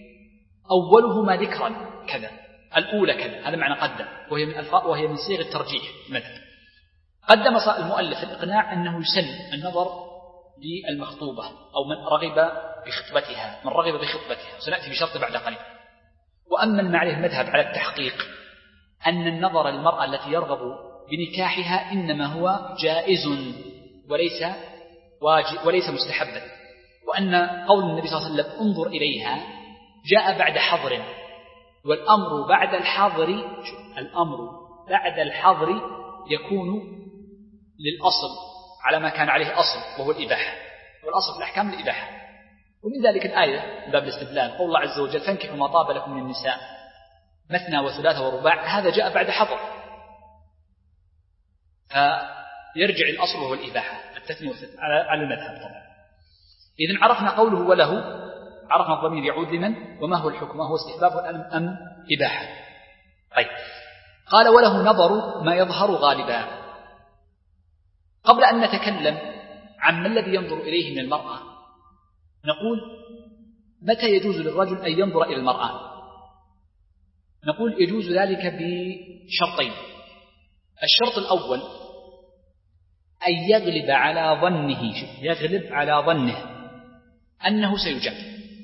أولهما ذكرا كذا، الأولى كذا، هذا معنى قدم، وهي من الفاء وهي من صيغ الترجيح المذهب. قدم المؤلف في الإقناع أنه يسن النظر للمخطوبة أو من رغب بخطبتها، من رغب بخطبتها، سنأتي بشرط بعد قليل. وأما ما عليه المذهب على التحقيق أن النظر للمرأة التي يرغب بنكاحها إنما هو جائز وليس واجب وليس مستحبا، وأن قول النبي صلى الله عليه وسلم انظر إليها جاء بعد حظر، والأمر بعد الحظر الأمر بعد الحظر يكون للأصل على ما كان عليه أصل وهو الإباحة، والأصل في الأحكام الإباحة. ومن ذلك الآية باب الاستدلال قول الله عز وجل فانكحوا ما طاب لكم من النساء مثنى وثلاث ورباع، هذا جاء بعد حظر، فيرجع الأصل وهو الإباحة التثنية على المذهب طبعا. إذن عرفنا قوله وله، عرفنا الضمير يعود لمن وما هو الحكم، هو استحباب أم إباحة. طيب قال وله نظر ما يظهر غالبا. قبل أن نتكلم عن ما الذي ينظر إليه من المرأة نقول متى يجوز للرجل أن ينظر إلى المرأة؟ نقول يجوز ذلك بشرطين. الشرط الأول أن يغلب على ظنه، يغلب على ظنه أنه سيجاب.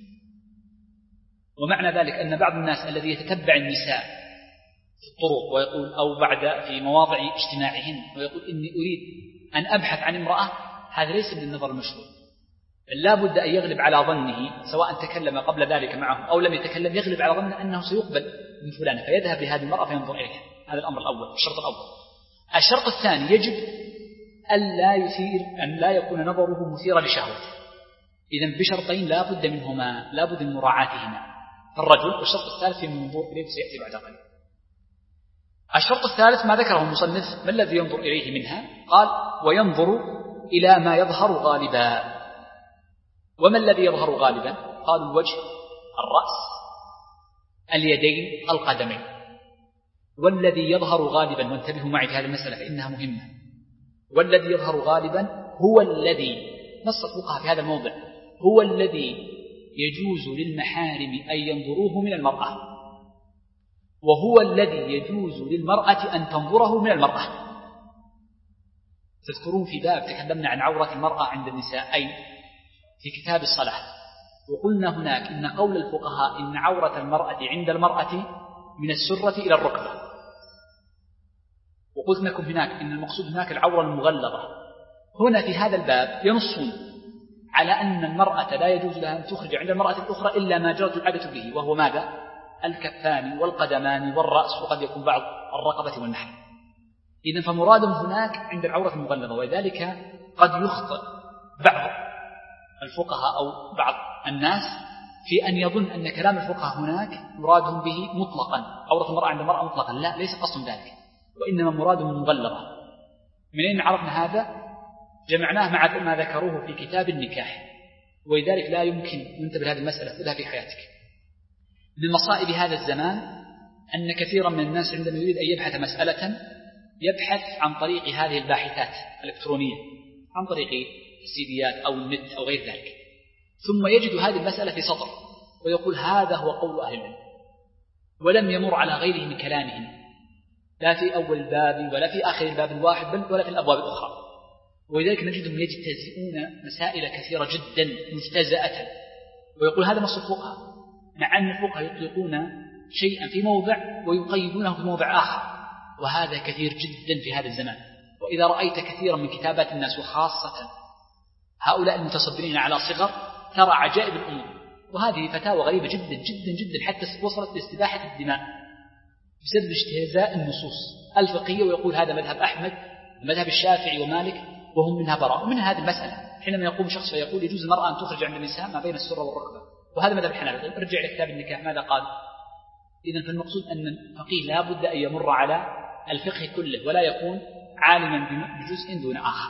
ومعنى ذلك أن بعض الناس الذي يتتبع النساء في الطرق ويقول أو بعد في مواضع اجتماعهن ويقول إني أريد أن أبحث عن امرأة، هذا ليس من النظر المشروع، لا بد أن يغلب على ظنه سواء تكلم قبل ذلك معه أو لم يتكلم، يغلب على ظنه أنه سيقبل من فلانة فيذهب لهذه المرأة فينظر إليها. هذا الأمر الأول، الشرط الأول. الشرط الثاني يجب ألا يثير، أن لا يكون نظره مثيرا لشهوته. إذن بشرطين لا بد منهما، لا بد من مراعاتهما الرجل. والشرط الثالث في المنظور إليه سيأتي بعد قليل. الشرط الثالث ما ذكره المصنف: ما الذي ينظر إليه منها؟ قال: وينظر إلى ما يظهر غالبا. وما الذي يظهر غالبا؟ قالوا: الوجه، الرأس، اليدين، القدمين. والذي يظهر غالبا، وانتبهوا معي في هذه المسألة فإنها مهمة، والذي يظهر غالبا هو الذي نص الفقهاء في هذا الموضع، هو الذي يجوز للمحارم أن ينظروه من المرأة، وهو الذي يجوز للمرأة أن تنظره من المرأة. تذكرون في باب تكلمنا عن عورة المرأة عند النساء أي في كتاب الصلاة، وقلنا هناك إن قول الفقهاء إن عورة المرأة عند المرأة من السرة إلى الركبة، وقلت لكم هناك إن المقصود هناك العورة المغلظة. هنا في هذا الباب ينصون على أن المرأة لا يجوز لها أن تخرج عند المرأة الأخرى إلا ما جرت العادة به، وهو ماذا؟ الكفان والقدمان والرأس، وقد يكون بعض الرقبة والنحر. إذن فمرادهم هناك عند العورة المغلظة. ولذلك قد يخطئ بعض الفقهاء أو بعض الناس في أن يظن أن كلام الفقهاء هناك مرادهم به مطلقا عورة المرأة عند المرأة مطلقا. لا، ليس قصد ذلك، وإنما مرادهم مغلظة. من أين عرفنا هذا؟ جمعناه مع ما ذكروه في كتاب النكاح. ولذلك لا يمكن ينتبه هذه المسألة خذها في حياتك. من مصائب هذا الزمان أن كثيرا من الناس عندما يريد أن يبحث مسألة يبحث عن طريق هذه الباحثات الإلكترونية، عن طريق السيديات أو النت أو غير ذلك، ثم يجد هذه المسألة في سطر ويقول هذا هو قول أهل العلم، ولم يمر على غيره من كلامهم، لا في أول الباب ولا في آخر الباب الواحد بل ولا في الأبواب الأخرى. ولذلك نجدهم يجتزئون مسائل كثيرة جدا مجتزأة، ويقول هذا نص الفقهاء، مع أن الفقهاء يطلقون شيئا في موضع ويقيدونه في موضع آخر، وهذا كثير جدا في هذا الزمان. وإذا رأيت كثيرا من كتابات الناس وخاصة هؤلاء المتصدرين على صغر ترى عجائب الأمور. وهذه فتاوى غريبة جدا جدا جدا، حتى وصلت لاستباحة الدماء بسبب اجتزاء النصوص الفقهية، ويقول هذا مذهب أحمد ومذهب الشافعي ومالك وهم منها براء. ومن هذه المسألة حينما يقوم شخص ويقول يجوز المرأة أن تخرج عند النساء ما بين السرة والركبة، وهذا مذهب الحنابلة. ارجع إلى كتاب النكاح ماذا قال؟ إذن فالمقصود أن الفقيه لا بد أن يمر على الفقه كله ولا يكون عالما بجزء دون آخر.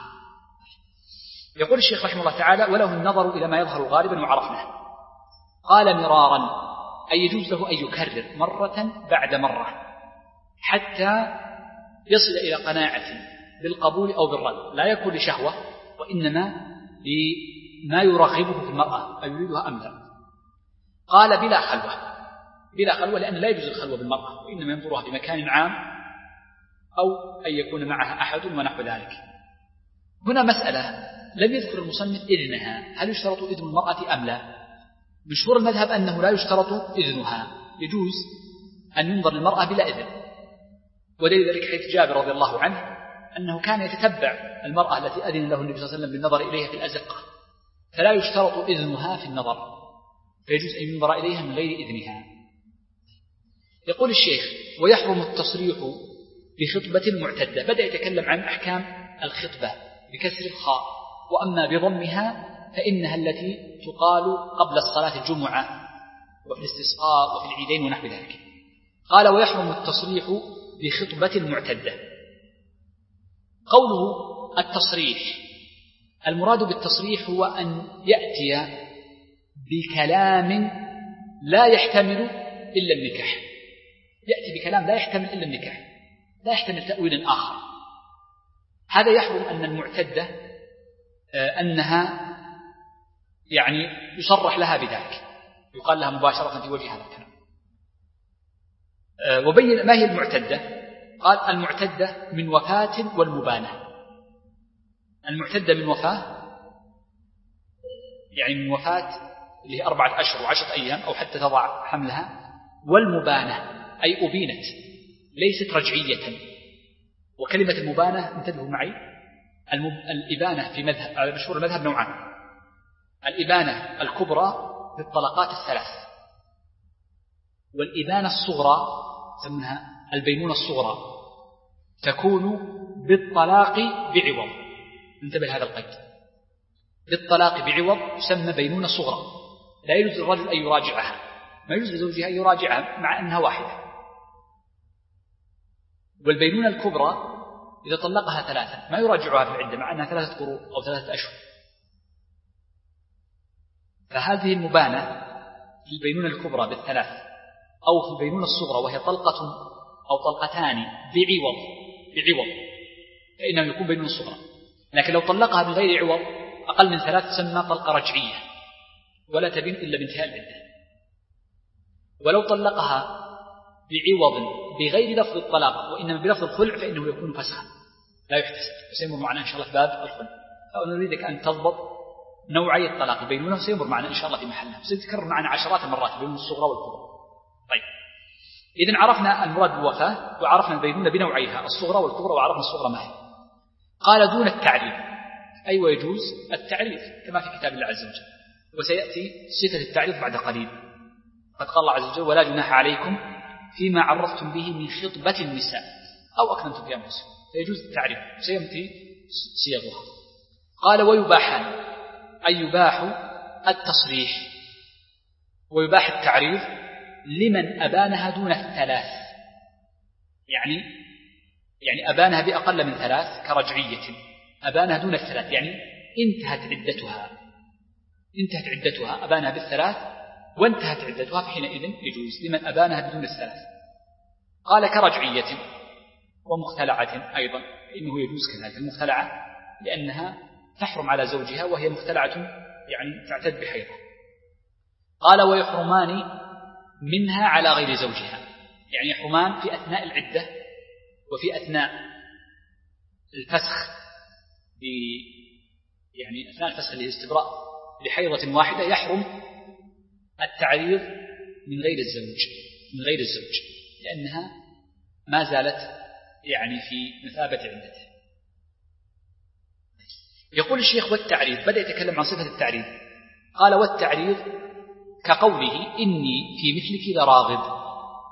يقول الشيخ رحمه الله تعالى: وله النظر إلى ما يظهر غالبا وعرفناه. قال مرارا، أي يجوز له أن يكرر مرة بعد مرة حتى يصل إلى قناعة بالقبول أو بالرد، لا يكون لشهوة وإنما لما يرغبه في المرأة أو يريدها أم لا. قال بلا خلوة، بلا خلوة لأن لا يجوز الخلوة بالمرأة، وإنما ينظرها بمكان عام أو أن يكون معها أحد ونحو ذلك. هنا مسألة لم يذكر المصنف إذنها، هل يشترط إذن المرأة أم لا؟ مشهور المذهب أنه لا يشترط إذنها، يجوز أن ينظر للمرأة بلا إذن. ودليل ذلك حديث جابر رضي الله عنه أنه كان يتتبع المرأة التي أذن له النبي صلى الله عليه وسلم بالنظر إليها في الأزقة، فلا يشترط إذنها في النظر، فيجوز أن ينظر إليها من غير إذنها. يقول الشيخ: ويحرم التصريح بخطبة المعتدة. بدأ يتكلم عن أحكام الخطبة بكسر الخاء، وأما بضمها فإنها التي تقال قبل الصلاة الجمعة وفي الاستسقاء وفي العيدين ونحو ذلك. قال: ويحرم التصريح بخطبة المعتدة. قوله التصريح، المراد بالتصريح هو أن يأتي بكلام لا يحتمل إلا النكاح، يأتي بكلام لا يحتمل إلا النكاح، لا يحتمل تأويل آخر. هذا يحرم أن المعتدة أنها يعني يصرح لها بذلك، يقال لها مباشرة في وجه هذا الكلام. وبين ما هي المعتدة. قال: المعتدة من وفاة والمبانة. المعتدة من وفاة يعني من وفاة اللي هي أربعة أشهر وعشرة أيام أو حتى تضع حملها، والمبانة أي أبينت ليست رجعية. وكلمة المبانة انتبهوا معي، الإبانة في مذهب على مشهور المذهب نوعان: الإبانة الكبرى بالطلقات الثلاث، والإبانة الصغرى سمونها البينونة الصغرى تكون بالطلاق بعوض. انتبه لهذا القيد، بالطلاق بعوض يسمى بينونة صغرى، لا يجوز للرجل أن يراجعها، ما يجوز لزوجها أن يراجعها مع أنها واحدة. والبينونة الكبرى إذا طلقها ثلاثة ما يراجعها في العدة مع أنها ثلاثة قروء أو ثلاثة أشهر. فهذه المبانة في البينونة الكبرى بالثلاث أو في البينونة الصغرى وهي طلقة أو طلقتان بعوض بعوض فإنه يكون بينونة صغرى. لكن لو طلقها بغير عوض أقل من ثلاث تسمى طلقة رجعية ولا تبين إلا بانتهاء العدة. ولو طلقها بعوض بغير لفظ الطلاق وإنما بلفظ الخلع فإنه يكون فسخا لا يحتسب، وسيمر معنا إن شاء الله في باب الخلع. فنريدك أن تضبط نوعي الطلاق البينونة وسيمر معنا إن شاء الله في محلها، وسيتكرر معنا عشرات المرات البينونة الصغرى والكبرى. طيب، إذن عرفنا المراد بالوفاة وعرفنا البينونة بنوعيها الصغرى والكبرى وعرفنا الصغرى ما هي. قال دون التعريف، أي أيوة ويجوز التعريف كما في كتاب الله عز وجل، وسيأتي صفة التعريف بعد قليل. قد قال الله عز وجل ولا جناح عليكم فيما عرفتم به من خطبة النساء أو أكنتم في أنفسكم، فيجوز التعريف سيأتي صيغها. قال ويباحان، أي يباح التصريح ويباح التعريف لمن أبانها دون الثلاث، يعني يعني أبانها بأقل من ثلاث كرجعية، أبانها دون الثلاث يعني انتهت عدتها انتهت عدتها أبانها بالثلاث وانتهت عدتها، فحينئذ يجوز لمن أبانها بدون الثلاث. قال كرجعية ومختلعة أيضا، إنه يجوز كذلك المختلعة لأنها تحرم على زوجها وهي مختلعة يعني تعتد بحيضة. قال ويحرمان منها على غير زوجها، يعني يحرمان في أثناء العدة وفي أثناء الفسخ ب يعني أثناء الفسخ للاستبراء لحيضة واحدة يحرم التعريض من غير الزوج من غير الزوج لأنها ما زالت يعني في مثابة عدته. يقول الشيخ والتعريض، بدأ يتكلم عن صفة التعريض. قال والتعريض كقوله إني في مثلك لراغب.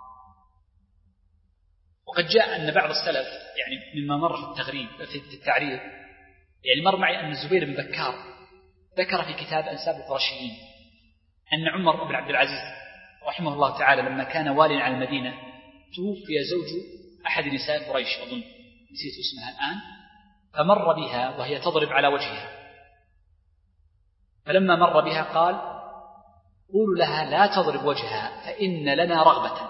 وقد جاء أن بعض السلف يعني مما مر في التغريب في التعريض، يعني مر معي أن الزبير بن بكار ذكر في كتاب أنساب القرشيين أن عمر بن عبد العزيز رحمه الله تعالى لما كان واليا على المدينة توفي زوج أحد نساء قريش، أظن نسيت اسمها الآن، فمر بها وهي تضرب على وجهها، فلما مر بها قال قولوا لها لا تضرب وجهها فإن لنا رغبة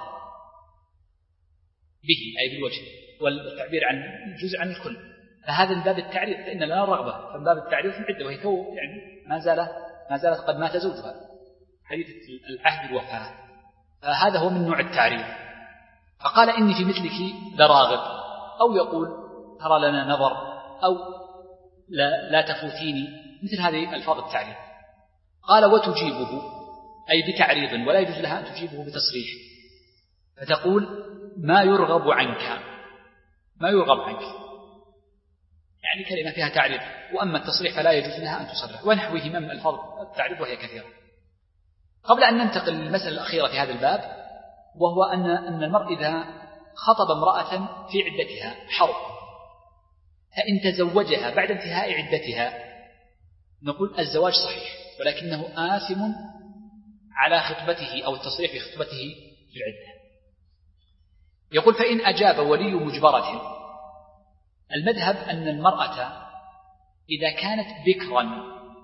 به، أي بالوجه، والتعبير عن جزء عن الكل، فهذا من باب التعريف، فإن لنا رغبة، فمن باب التعريف في العدة وهي تو يعني ما زال ما زالت قد مات زوجها، حديث العهد الوفاة، فهذا هو من نوع التعريف. فقال إني في مثلك لراغب، أو يقول ترى لنا نظر، أو لا, لا تفوتيني، مثل هذه ألفاظ التعريف. قال وتجيبه أي بتعريض، ولا يجوز لها أن تجيبه بتصريح، فتقول ما يرغب عنك ما يرغب عنك يعني كلمة فيها تعريض، وأما التصريح فلا يجوز لها أن تصرح، ونحوهما من ألفاظ التعريض وهي كثيرة. قبل أن ننتقل للمسألة الأخيرة في هذا الباب، وهو أن أن المرء إذا خطب امرأة في عدتها حرب فإن تزوجها بعد انتهاء عدتها نقول الزواج صحيح، ولكنه آثم على خطبته أو التصريح في خطبته في العدة. يقول فإن أجاب ولي مجبرة، المذهب أن المرأة إذا كانت بكرا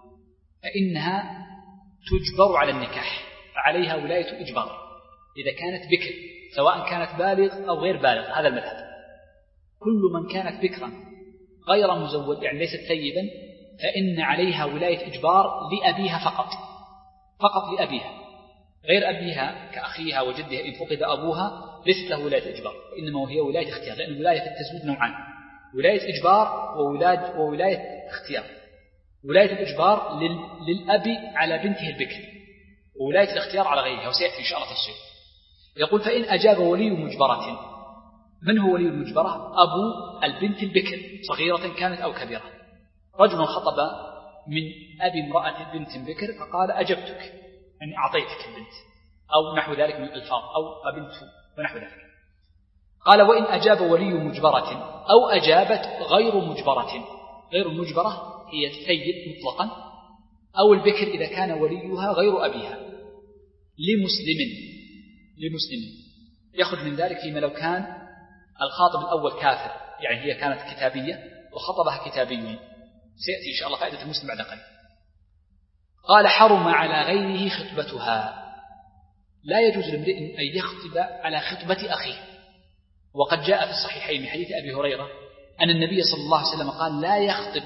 فإنها تجبر على النكاح، فعليها ولاية إجبار إذا كانت بكر، سواء كانت بالغ أو غير بالغ، هذا المذهب. كل من كانت بكرا غير مزوج يعني ليست ثيبا فإن عليها ولاية إجبار لأبيها فقط فقط لأبيها، غير أبيها كأخيها وجدها إن فقد أبوها ليست له ولاية إجبار، وإنما هي ولاية اختيار، لأن الولاية في التزويج نوعان، ولاية إجبار وولاية, وولاية اختيار. ولاية الإجبار للأب على بنته البكر، وولاية الاختيار على غيرها، وسيأتي إن شاء الله تفصيل. يقول فإن أجاب ولي مجبرة، من هو ولي المجبرة؟ أبو البنت البكر صغيرة كانت أو كبيرة. رجل خطب من أبي امرأة بنت بكر فقال أجبتك، يعني أعطيتك البنت، أو نحو ذلك من الألفاظ، أو قبلت ونحو ذلك. قال وإن أجاب ولي مجبرة أو أجابت غير مجبرة. غير المجبرة هي الثيب مطلقا، أو البكر إذا كان وليها غير أبيها، لمسلم لمسلم يخرج من ذلك فيما لو كان الخاطب الأول كافر، يعني هي كانت كتابية وخطبها كتابي، سيأتي إن شاء الله فائدة المسلم بعد قليل. قال حرم على غيره خطبتها، لا يجوز لامرئ أن يخطب على خطبة أخيه. وقد جاء في الصحيحين من حديث أبي هريرة أن النبي صلى الله عليه وسلم قال لا يخطب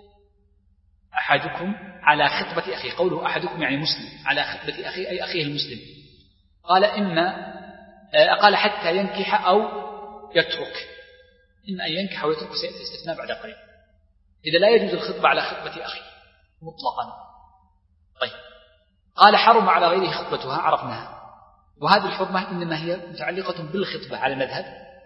أحدكم على خطبة أخيه. قوله أحدكم يعني مسلم، على خطبة أخيه أي أخيه المسلم. قال إما قال حتى ينكح أو يترك، إما أن ينكح أو يترك سيأتي استثناء بعد قليل. إذا لا يجوز الخطبة على خطبة أخيه مطلقا. طيب قال حرم على غيره خطبتها، عرفناها، وهذه الحرمة إنما هي متعلقة بالخطبة على المذهب،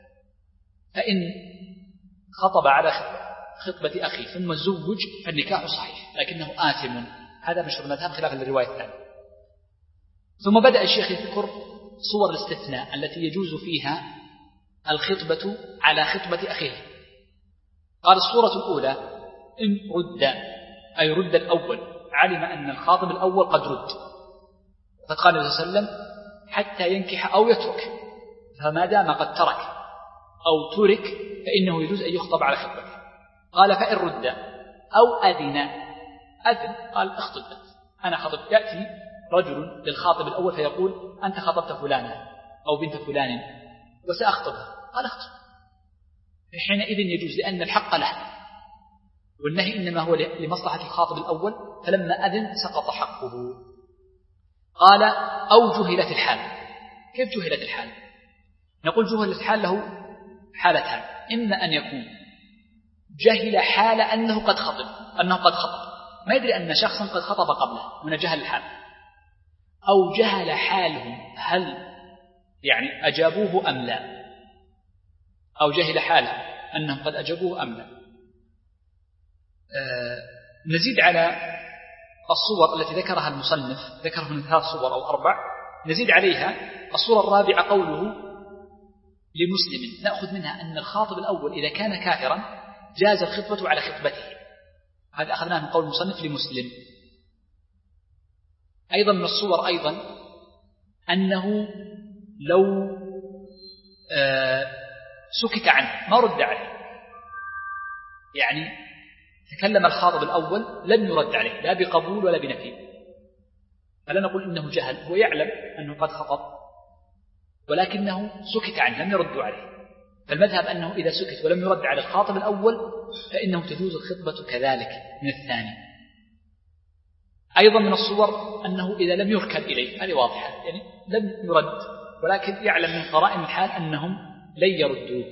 فإن خطب على خطبة أخيه ثم زوج فالنكاح صحيح لكنه آثم، هذا مشهور المذهب خلافا للرواية الثانية. ثم بدأ الشيخ يذكر صور الاستثناء التي يجوز فيها الخطبة على خطبة أخيه. قال الصورة الأولى إن رد، أي رد الأول، علم أن الخاطب الأول قد رد، فقد قال النبي صلى الله عليه وسلم حتى ينكح أو يترك، فما دام قد ترك أو ترك فإنه يجوز أن يخطب على خطبته. قال فإن رد أو أذن، أذن قال اخطب أنا خطب، يأتي رجل للخاطب الأول فيقول أنت خطبت فلانا أو بنت فلان وسأخطبها، قال اخطب، حينئذ يجوز لأن الحق له، والنهي إنما هو لمصلحة الخاطب الأول، فلما أذن سقط حقه. قال أو جهلت الحال. كيف جهلت الحال؟ نقول جهلت الحال له حالتان، إما أن يكون جهل حال أنه قد خطب، أنه قد خطب ما يدري أن شخصا قد خطب قبله من جهل الحال، أو جهل حالهم هل يعني أجابوه أم لا، أو جهل حاله أنهم قد أجابوه أم لا. آه نزيد على الصور التي ذكرها المصنف، ذكره من ثلاث صور أو أربع، نزيد عليها الصورة الرابعة قوله لمسلم، نأخذ منها أن الخاطب الأول إذا كان كافرا جاز الخطبة على خطبته، هذا أخذناه من قول المصنف لمسلم. أيضا من الصور أيضا أنه لو آه سكت عنه ما رد عليه، يعني تكلم الخاطب الأول لم يرد عليه لا بقبول ولا بنفي، فلا نقول إنه جهل، هو يعلم أنه قد خطب ولكنه سكت عنه لم يرد عليه، فالمذهب أنه إذا سكت ولم يرد على الخاطب الأول فإنه تجوز الخطبة كذلك من الثاني. أيضا من الصور أنه إذا لم يركب إليه، هذه واضحة، يعني لم يرد ولكن يعلم من قرائن الحال أنهم لن يردوه.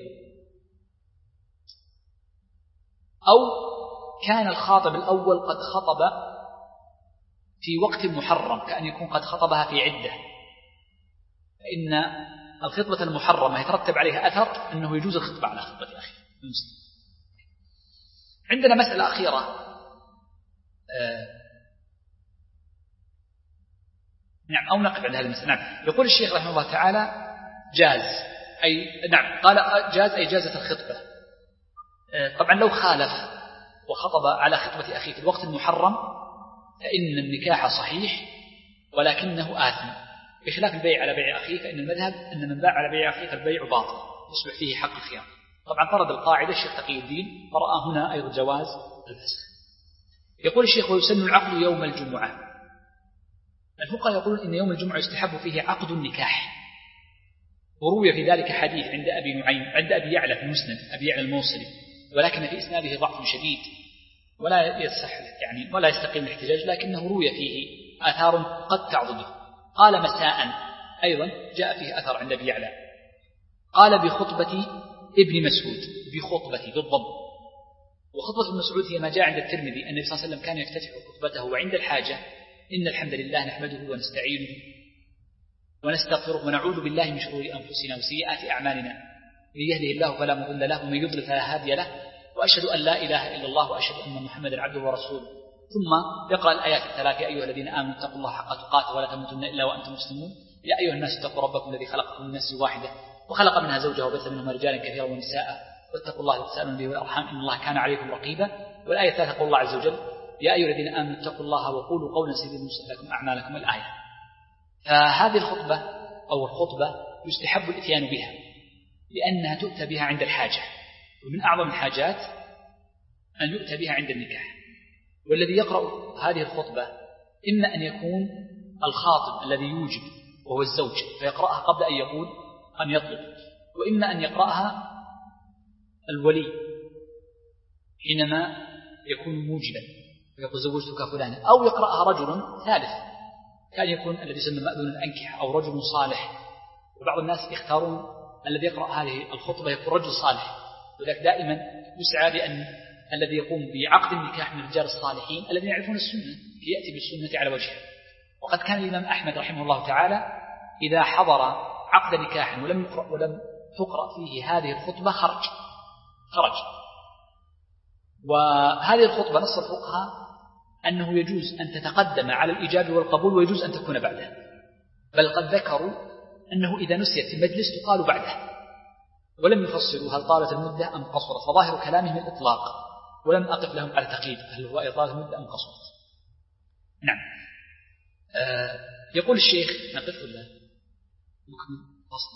أو كان الخاطب الأول قد خطب في وقت محرم، كأن يكون قد خطبها في عدة، فإن الخطبة المحرمة يترتب عليها أثر أنه يجوز الخطبة على خطبة أخيه المسلم. عندنا مسألة أخيرة آه نعم أو نقف عند هذه المسألة. نعم يقول الشيخ رحمه الله تعالى جاز، أي نعم قال جاز أي جازت الخطبة. آه طبعا لو خالف وخطب على خطبة أخيه في الوقت المحرم فإن النكاح صحيح ولكنه آثم، بخلاف البيع على بيع أخيه، فإن المذهب أن من باع على بيع أخيه فالبيع باطل يصبح فيه حق الخيار. طبعا فرض القاعدة الشيخ تقي الدين ورأى هنا أيضا جواز الفسخ. يقول الشيخ ويسن العقد يوم الجمعة. الفقهاء يقولون إن يوم الجمعة يستحب فيه عقد النكاح، وروي في ذلك حديث عند أبي نعيم عند أبي يعلى في المسند أبي يعلى الموصلي، ولكن في إسناده ضعف شديد ولا يصح يعني ولا يستقيم الاحتجاج، لكنه روي فيه آثار قد تعضده. قال مساء أيضا جاء فيه أثر عند أبي يعلى، قال بخطبة ابن مسعود، بخطبة بالضم، وخطبة ابن مسعود هي ما جاء عند الترمذي النبي صلى الله عليه وسلم كان يفتتح خطبته وعند الحاجة إن الحمد لله نحمده ونستعينه ونستغفره ونعوذ بالله من شرور أنفسنا وسيئات أعمالنا، من يهده الله فلا مضل له ومن يضلل فلا هادي له، وأشهد أن لا إله إلا الله وأشهد أن محمدا عبده ورسوله. ثم يقرأ الآيات الثلاث: يا أيها الذين آمنوا اتقوا الله حق تقاته ولا تموتن إلا وأنتم مسلمون، يا أيها الناس اتقوا ربكم الذي خلقكم من نفس واحدة وخلق منها زوجها وبث منهما رجالا كثيرا ونساء واتقوا الله تسألون به والأرحام إن الله كان عليكم رقيبا. والآية الثالثة قول الله عز وجل يا أيها الذين آمنوا اتقوا الله وقولوا قولا سديدا يصلح لكم أعمالكم الآية. فهذه الخطبة أو الخطبة يستحب الإتيان بها لأنها تؤتى بها عند الحاجة، ومن أعظم الحاجات أن يؤتى بها عند النكاح. والذي يقرأ هذه الخطبة إما أن يكون الخاطب الذي يوجب وهو الزوج فيقرأها قبل أن يقول أن يطلب، وإما أن يقرأها الولي حينما يكون موجبا ويقول زوجتك فلانا، أو يقرأها رجل ثالث كان يكون الذي يسمى مأذون الأنكحة أو رجل صالح. وبعض الناس يختارون الذي يقرأ هذه الخطبة يكون رجل صالح، ولذلك دائما يسعى بأن الذي يقوم بعقد النكاح من الرجال الصالحين الذين يعرفون السنة يأتي بالسنة على وجهها. وقد كان الإمام أحمد رحمه الله تعالى إذا حضر عقد نكاح ولم يقرأ ولم تقرأ فيه هذه الخطبة خرج خرج وهذه الخطبة نص الفقهاء أنه يجوز أن تتقدم على الإجابة والقبول ويجوز أن تكون بعده، بل قد ذكروا أنه إذا نسيت في المجلس تقال بعده، ولم يفصلوا هل طالت المدة أم قصرت، فظاهر كلامهم الإطلاق ولم أقف لهم على تقييد هل هو إطالة المدة أم قصرت. نعم. آه يقول الشيخ نقف ولا نكمل فصل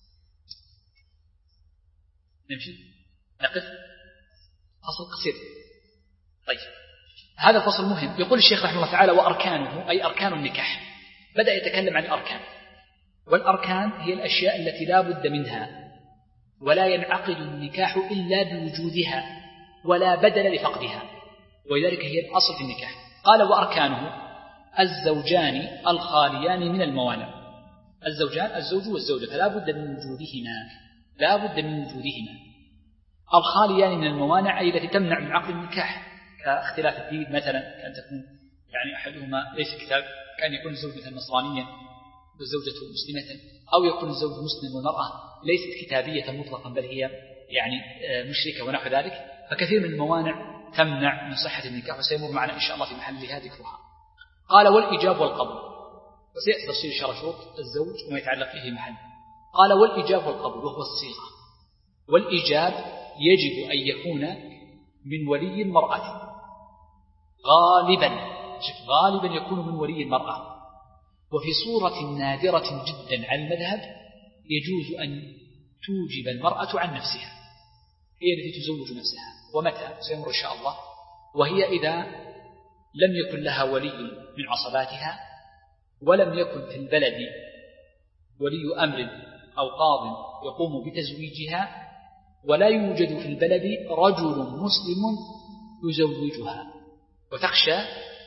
نمشي نقف فصل قصير. طيب هذا الفصل مهم. يقول الشيخ رحمه الله تعالى وأركانه أي أركان النكاح. بدأ يتكلم عن الأركان، والأركان هي الأشياء التي لا بد منها ولا ينعقد النكاح إلا بوجودها ولا بدل لفقدها، ولذلك هي الأصل في النكاح. قال وأركانه الزوجان الخاليان من الموانع. الزوجان الزوج والزوجة فلا بد من وجودهما لا بد من وجودهما الخاليان من الموانع أي التي تمنع من عقد النكاح، كاختلاف الدين مثلا، كأن تكون يعني أحدهما ليس كتاب، كان يكون الزوج مثلا نصرانيا والزوجة مسلمة، أو يكون الزوج مسلم والمرأة ليست كتابية مطلقا بل هي يعني مشركة ونحو ذلك. فكثير من الموانع تمنع من صحة النكاح، وسيمر معنا إن شاء الله في محلها ذكرها. قال والإجاب والقبول، وسيأتي تفصيل إن شاء الله شروط الزوج وما يتعلق فيه محل. قال والإجاب والقبول وهو الصيغة. والإجاب يجب أن يكون من ولي المرأة غالبا، شوف غالبا يكون من ولي المرأة، وفي صورة نادرة جدا على المذهب يجوز أن توجب المرأة عن نفسها، هي التي تزوج نفسها. ومتى سيمر إن شاء الله. وهي إذا لم يكن لها ولي من عصباتها، ولم يكن في البلد ولي أمر أو قاض يقوم بتزويجها، ولا يوجد في البلد رجل مسلم يزوجها، وتخشى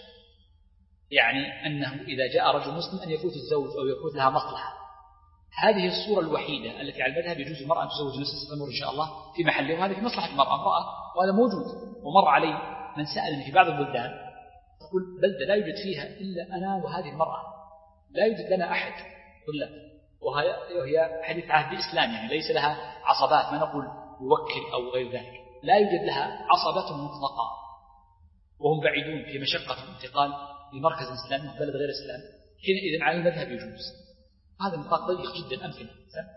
يعني أنه إذا جاء رجل مسلم أن يفوت الزوج أو يفوت لها مصلحة. هذه الصورة الوحيدة التي على المذهب يجوز المرأة أن تزوج نفسها، ستمر إن شاء الله في محله، وهذا في مصلحة المرأة امرأة، وهذا موجود. ومر علي من سألني في بعض البلدان تقول بلدة لا يوجد فيها إلا أنا وهذه المرأة، لا يوجد لنا أحد كلها، وهي حديث عهد الإسلام يعني ليس لها عصبات، ما نقول يوكل أو غير ذلك، لا يوجد لها عصبات مطلقة، وهم بعيدون في مشقة الانتقال لمركز إسلامي في بلد غير إسلام، حينئذ على المذهب يجوز. هذا النطاق ضيق جدا. أمثلة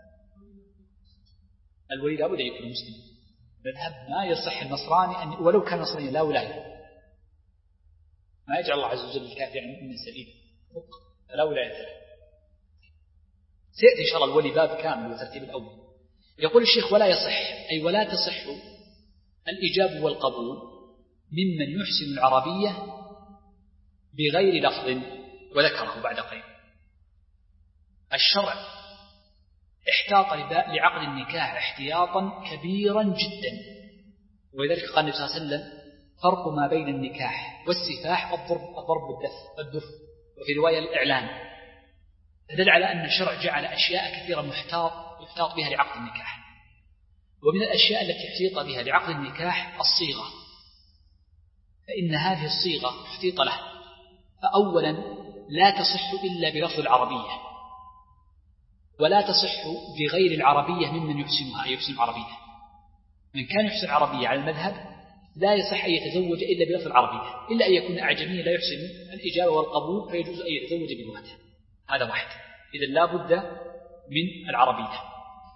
الولي لا بد أن يكون مسلم، مذهب ما يصح النصراني أن ولو كان نصرانيا لا ولاية، ما يجعل الله عز وجل الكافر عن مؤمن سليم لا ولاية له. سيأتي إن شاء الله الولي باب كامل والترتيب الأول. يقول الشيخ ولا يصح أي ولا تصح الإجاب والقبول ممن يحسن العربية بغير لفظ، وذكره بعد قليل. الشرع احتاط لعقد النكاح احتياطا كبيرا جدا، ولذلك قال النبي صلى الله عليه وسلم فرق ما بين النكاح والسفاح الضرب الضرب بالدف الدف، وفي رواية الإعلان، فدل على أن الشرع جعل أشياء كثيرة محتاط يحتاط بها لعقد النكاح. ومن الأشياء التي احتيط بها لعقد النكاح الصيغة، فإن هذه الصيغة احتيط لها. فأولا لا تصح إلا بلفظ العربية، ولا تصح بغير العربية ممن يحسنها أي يحسن العربية. من كان يحسن العربية على المذهب لا يصح أن يتزوج إلا بلفظ العربية، إلا أن يكون أعجميا لا يحسن الإجابة والقبول فيجوز أن يتزوج بلغته. هذا واحد. إذن لا بد من العربية.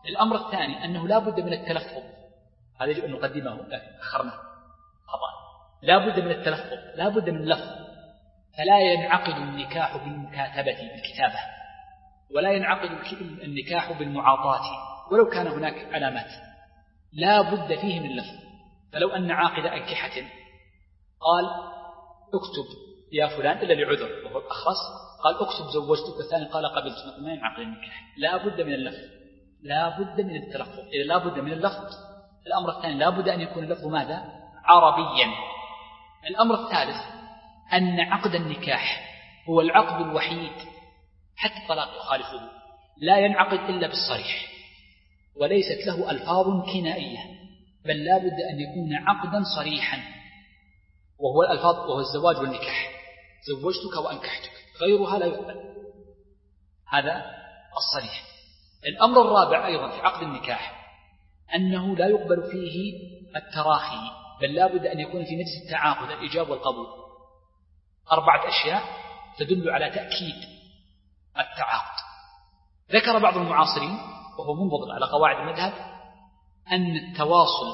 الأمر الثاني أنه لا بد من التلفظ، هذا يجب أن نقدمه لكن أخرنا خطأ. لا بد من التلفظ، لا بد من اللفظ، فلا ينعقد النكاح بالمكاتبة بالكتابة، ولا ينعقد النكاح بالمعاطاة ولو كان هناك علامات، لا بد فيه من اللفظ. فلو أن عاقد أنكحة قال اكتب يا فلان إلا لعذر وهو الأخرس، قال اكتب زوجتك، الثاني قال قبلت، ما ينعقد النكاح. لا بد من اللفظ، لا بد من التلفظ. إذا لا بد من اللفظ، الأمر الثاني لا بد أن يكون اللفظ ماذا؟ عربيا. الأمر الثالث أن عقد النكاح هو العقد الوحيد حتى الطلاق يخالفه لا ينعقد إلا بالصريح، وليست له ألفاظ كنائية، بل لا بد أن يكون عقدا صريحا، وهو الألفاظ وهو الزواج والنكاح، زوجتك وأنكحتك، غيرها لا يقبل. هذا الصريح. الأمر الرابع أيضا في عقد النكاح أنه لا يقبل فيه التراخي، بل لا بد أن يكون في نفس التعاقد الإيجاب والقبول. أربعة أشياء تدل على تأكيد التعاقد. ذكر بعض المعاصرين وهو منضبط على قواعد المذهب أن التواصل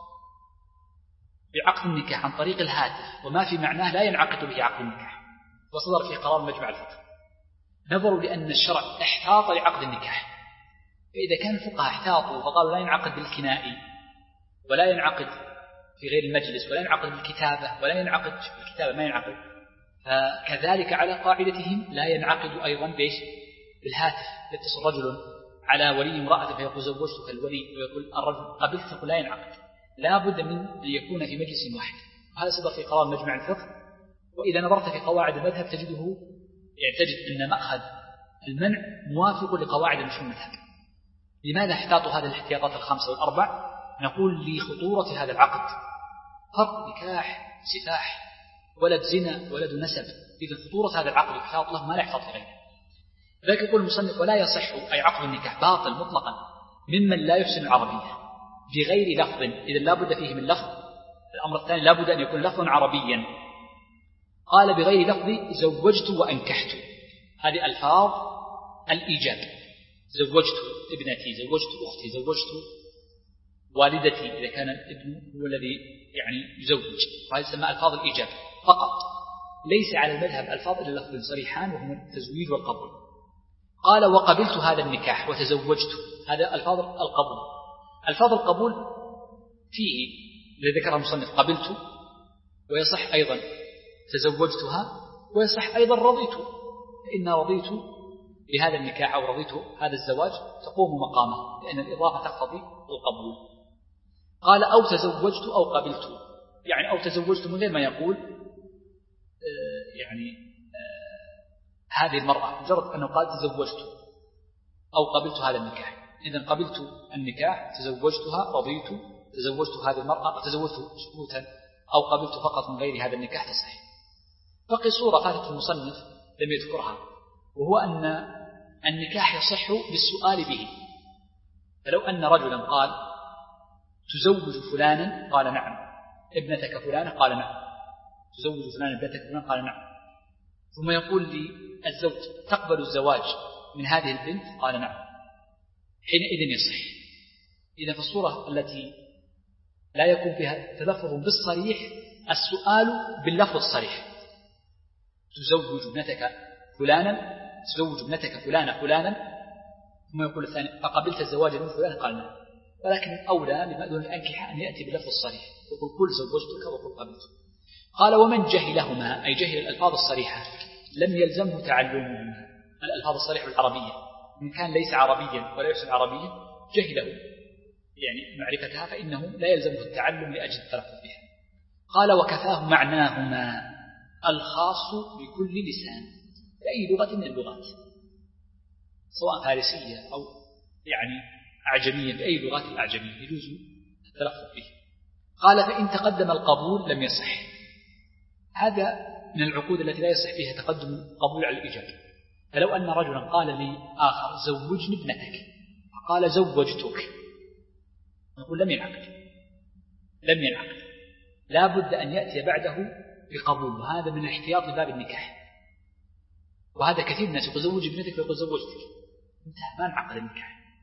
بعقد النكاح عن طريق الهاتف وما في معناه لا ينعقد به عقد النكاح، وصدر في قرار مجمع الفقه. نظروا لأن الشرع احتاط لعقد النكاح، فإذا كان الفقهاء احتاطوا فقالوا لا ينعقد بالكنائي ولا ينعقد في غير المجلس ولا ينعقد بالكتابة ولا ينعقد بالكتابة ما ينعقد، فكذلك على قاعدتهم لا ينعقد أيضا بإيش؟ بالهاتف. يتصل رجل على ولي امرأة فيقول زوجتك الولي ويقول الرجل قبلت، تقول لا ينعقد، لا بد من أن يكون في مجلس واحد. وهذا صدر في قرار مجمع الفقه. وإذا نظرت في قواعد المذهب تجده يعني تجد أن مأخذ المنع موافق لقواعد المشهور المذهب. لماذا احتاطوا هذه الاحتياطات الخمسة والأربع؟ نقول لخطورة هذا العقد، فرق نكاح سفاح ولد زنا ولد نسب، إذا خطورة هذا العقد احتاط له ما لا يحتاط لغيره. ذلك يقول المصنف ولا يصح أي عقد النكاح باطل مطلقا ممن لا يحسن العربية بغير لفظ، إذا لا بد فيه من لفظ. الأمر الثاني لا بد أن يكون لفظا عربيا. قال بغير لفظ زوجت وأنكحت، هذه ألفاظ الإيجاب، زوجت ابنتي، زوجت أختي، زوجت والدتي إذا كان الابن هو الذي يعني يزوج، وهذه تسمى ألفاظ الإيجاب فقط، ليس على المذهب ألفاظ إلا لفظ صريحان وهما التزويج والقبول. قال وقبلت هذا النكاح وتزوجت، هذا ألفاظ القبول. ألفاظ القبول فيه الذي ذكر المصنف قبلت، ويصح أيضا تزوجتها، ويصح أيضا رضيت، فإن رضيت بهذا النكاح أو رضيت هذا الزواج تقوم مقامه، لأن الإضافة تقتضي القبول. قال أو تزوجت أو قبلت، يعني أو تزوجت من غير ما يقول آه يعني آه هذه المرأة، مجرد أنه قال تزوجت أو قبلت هذا النكاح. إذن قبلت النكاح، تزوجتها، رضيت، تزوجت هذه المرأة، تزوجت سكوتا، أو قبلت فقط من غير هذا النكاح تصح. بقي صورة فاتت المصنف لم يذكرها، وهو أن النكاح يصح بالسؤال به. فلو أن رجلا قال تزوج فلانا، قال نعم، ابنتك فلانة، قال نعم، تزوج فلانا ابنتك فلانة، قال نعم، ثم يقول لي الزوج تقبل الزواج من هذه البنت، قال نعم، حينئذ يصح. إذا في الصورة التي لا يكون فيها تلفظ بالصريح السؤال باللفظ الصريح، تزوج ابنتك فلانا، تزوج ابنتك فلانا فلانا، ثم يقول الثاني فقبلت الزواج من فلان، قال نعم. ولكن الأولى لما دون الأنكحة أن يأتي باللفظ الصريح، يقول كل زوجتك وقل قبلت. قال ومن جهلهما أي جهل الألفاظ الصريحة لم يلزمه تعلمهما، الألفاظ الصريحة العربية، إن كان ليس عربيا ولا يحسن عربيا جهله يعني معرفتها، فإنه لا يلزمه التعلم لأجل التلفظ بها. قال وكفاه معناهما الخاص بكل لسان، بأي لغة من اللغات، سواء فارسية أو يعني أعجمية، بأي لغات الأعجمية يجوز التلفظ به. قال فإن تقدم القبول لم يصح، هذا من العقود التي لا يصح فيها تقدم القبول على الإجابة. فلو أن رجلا قال لي آخر زوجني ابنتك، فقال زوجتك، نقول لم ينعقد، لم ينعقد، لا بد أن يأتي بعده بقبول، وهذا من الاحتياط لباب النكاح. وهذا كثير من الناس يقول زوج ابنتك ويقول زوجتك، انتهى ما انعقد النكاح.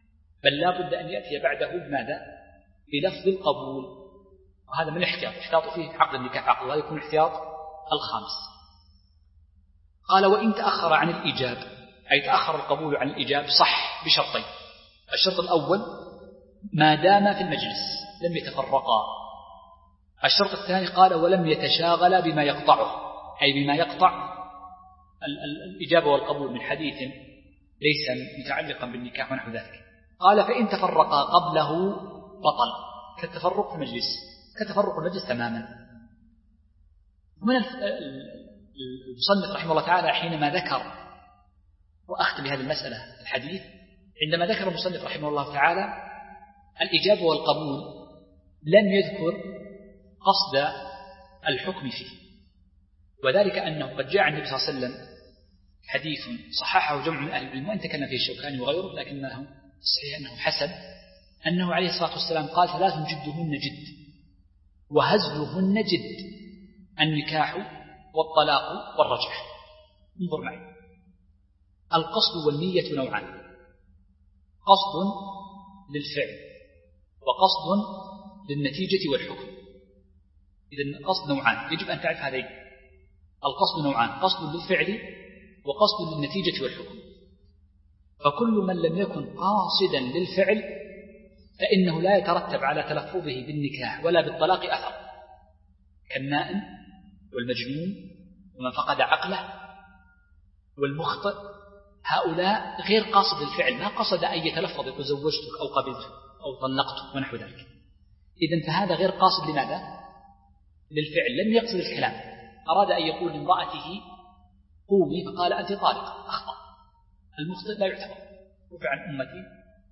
بل لا بد أن يأتي بعده بماذا؟ بلفظ القبول، وهذا من الاحتياط، احتياط فيه عقد النكاح عقد الله يكون احتياط الخامس. قال وإن تأخر عن الإيجاب، أي تأخر القبول عن الإيجاب، صح بشرطين. الشرط الأول ما دام في المجلس لم يتفرقا. الشرط الثاني قال ولم يتشاغل بما يقطعه، أي بما يقطع الإجابة والقبول من حديث ليس متعلقا بالنكاح ونحو ذلك. قال فإن تفرقا قبله بطل، كالتفرق في المجلس، كتفرق المجلس تماما. من المصنف رحمه الله تعالى حينما ذكر، وأختم بهذه المسألة الحديث، عندما ذكر المصنف رحمه الله تعالى الإجابة والقبول لم يذكر قصد الحكم فيه، وذلك أنه قد جاء عن النبي صلى الله عليه وسلم حديث صححه جمع من أهل العلم وإن تكلم فيه الشوكاني وغيره، لكنه صحيح أنه حسن، أنه عليه الصلاة والسلام قال ثلاث جدهن جد وهزلهن جد: النكاح والطلاق والرجعة. انظر معي، القصد والنية نوعان: قصد للفعل وقصد للنتيجة والحكم. إذن القصد نوعان، يجب أن تعرف هذين. القصد نوعان: قصد للفعل وقصد للنتيجة والحكم. فكل من لم يكن قاصدا للفعل فإنه لا يترتب على تلفظه بالنكاح ولا بالطلاق أثر، كالنائم والمجنون ومن فقد عقله والمخطئ. هؤلاء غير قاصد الفعل، ما قصد أن يتلفظ يقول زوجتك أو قبلتك أو طلقتك ونحو ذلك. إذن فهذا غير قاصد لماذا؟ للفعل، لم يقصد الكلام، أراد أن يقول لامرأته قومي فقال أنت طالق، أخطأ. المخطئ لا يعتبر. عفي عن أمتي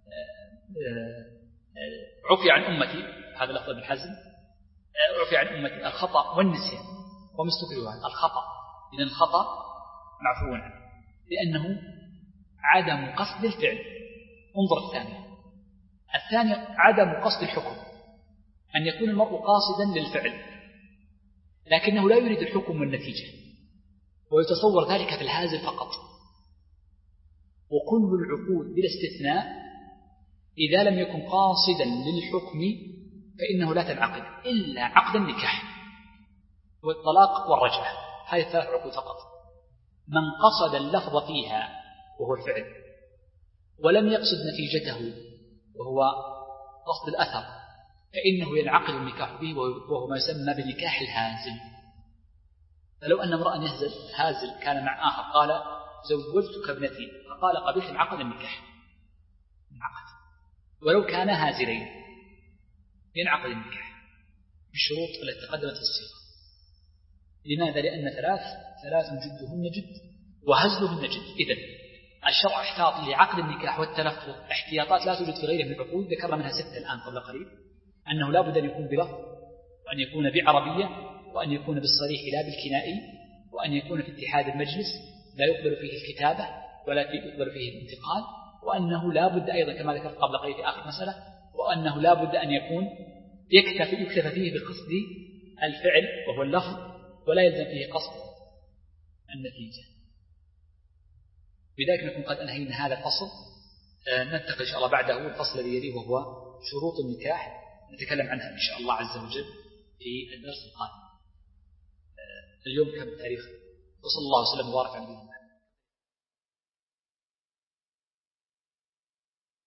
عفي عن أمتي هذا لفظ ابن حزم، عفي عن أمتي الخطأ والنسيان وما استكرهوا عنه. الخطأ إذن الخطأ معفو عنه لأنه عدم قصد الفعل. انظر الثاني الثاني عدم قصد الحكم، أن يكون المرء قاصدا للفعل لكنه لا يريد الحكم والنتيجة، ويتصور ذلك في الهازل فقط. وكل العقود بلا استثناء إذا لم يكن قاصدا للحكم فإنه لا تنعقد إلا عقد النكاح والطلاق والرجعة، هذه الثلاث عقود فقط. من قصد اللفظ فيها وهو الفعل ولم يقصد نتيجته وهو قصد الأثر فإنه ينعقد النكاح به، وهو ما يسمى بنكاح الهازل. فلو أن امرأ يهزل هازل كان مع آخر قال زوجتك ابنتي فقال قبلت انعقد النكاح، انعقد. ولو كان هازلين ينعقد النكاح بالشروط التي تقدمت في الصيغة. لماذا؟ لأن ثلاث ثلاث جدهن جد وهزلهن جد. إذن الشرع احتاط لعقد النكاح والتلفظ احتياطات لا توجد في غيره من العقود، ذكرنا منها ستة الآن قبل قليل: أنه لا بد أن يكون بلفظ، وأن يكون بعربية، وأن يكون بالصريح لا بالكنائي، وأن يكون في اتحاد المجلس لا يقبل فيه الكتابة ولا يقبل فيه الانتقال، وأنه لا بد أيضا كما ذكرت قبل قليل في آخر مسألة، وأنه لا بد أن يكون يكتفي يكتفى فيه بقصد الفعل وهو اللفظ ولا يلزم فيه قصد النتيجة. بذلك نكون قد أنهينا هذا الفصل. ننتقل إن شاء الله بعده الفصل الذي يليه وهو شروط النكاح، نتكلم عنها إن شاء الله عز وجل في الدرس القادم. اليوم كم التاريخ؟ وصلى الله وسلم وبارك على نبينا.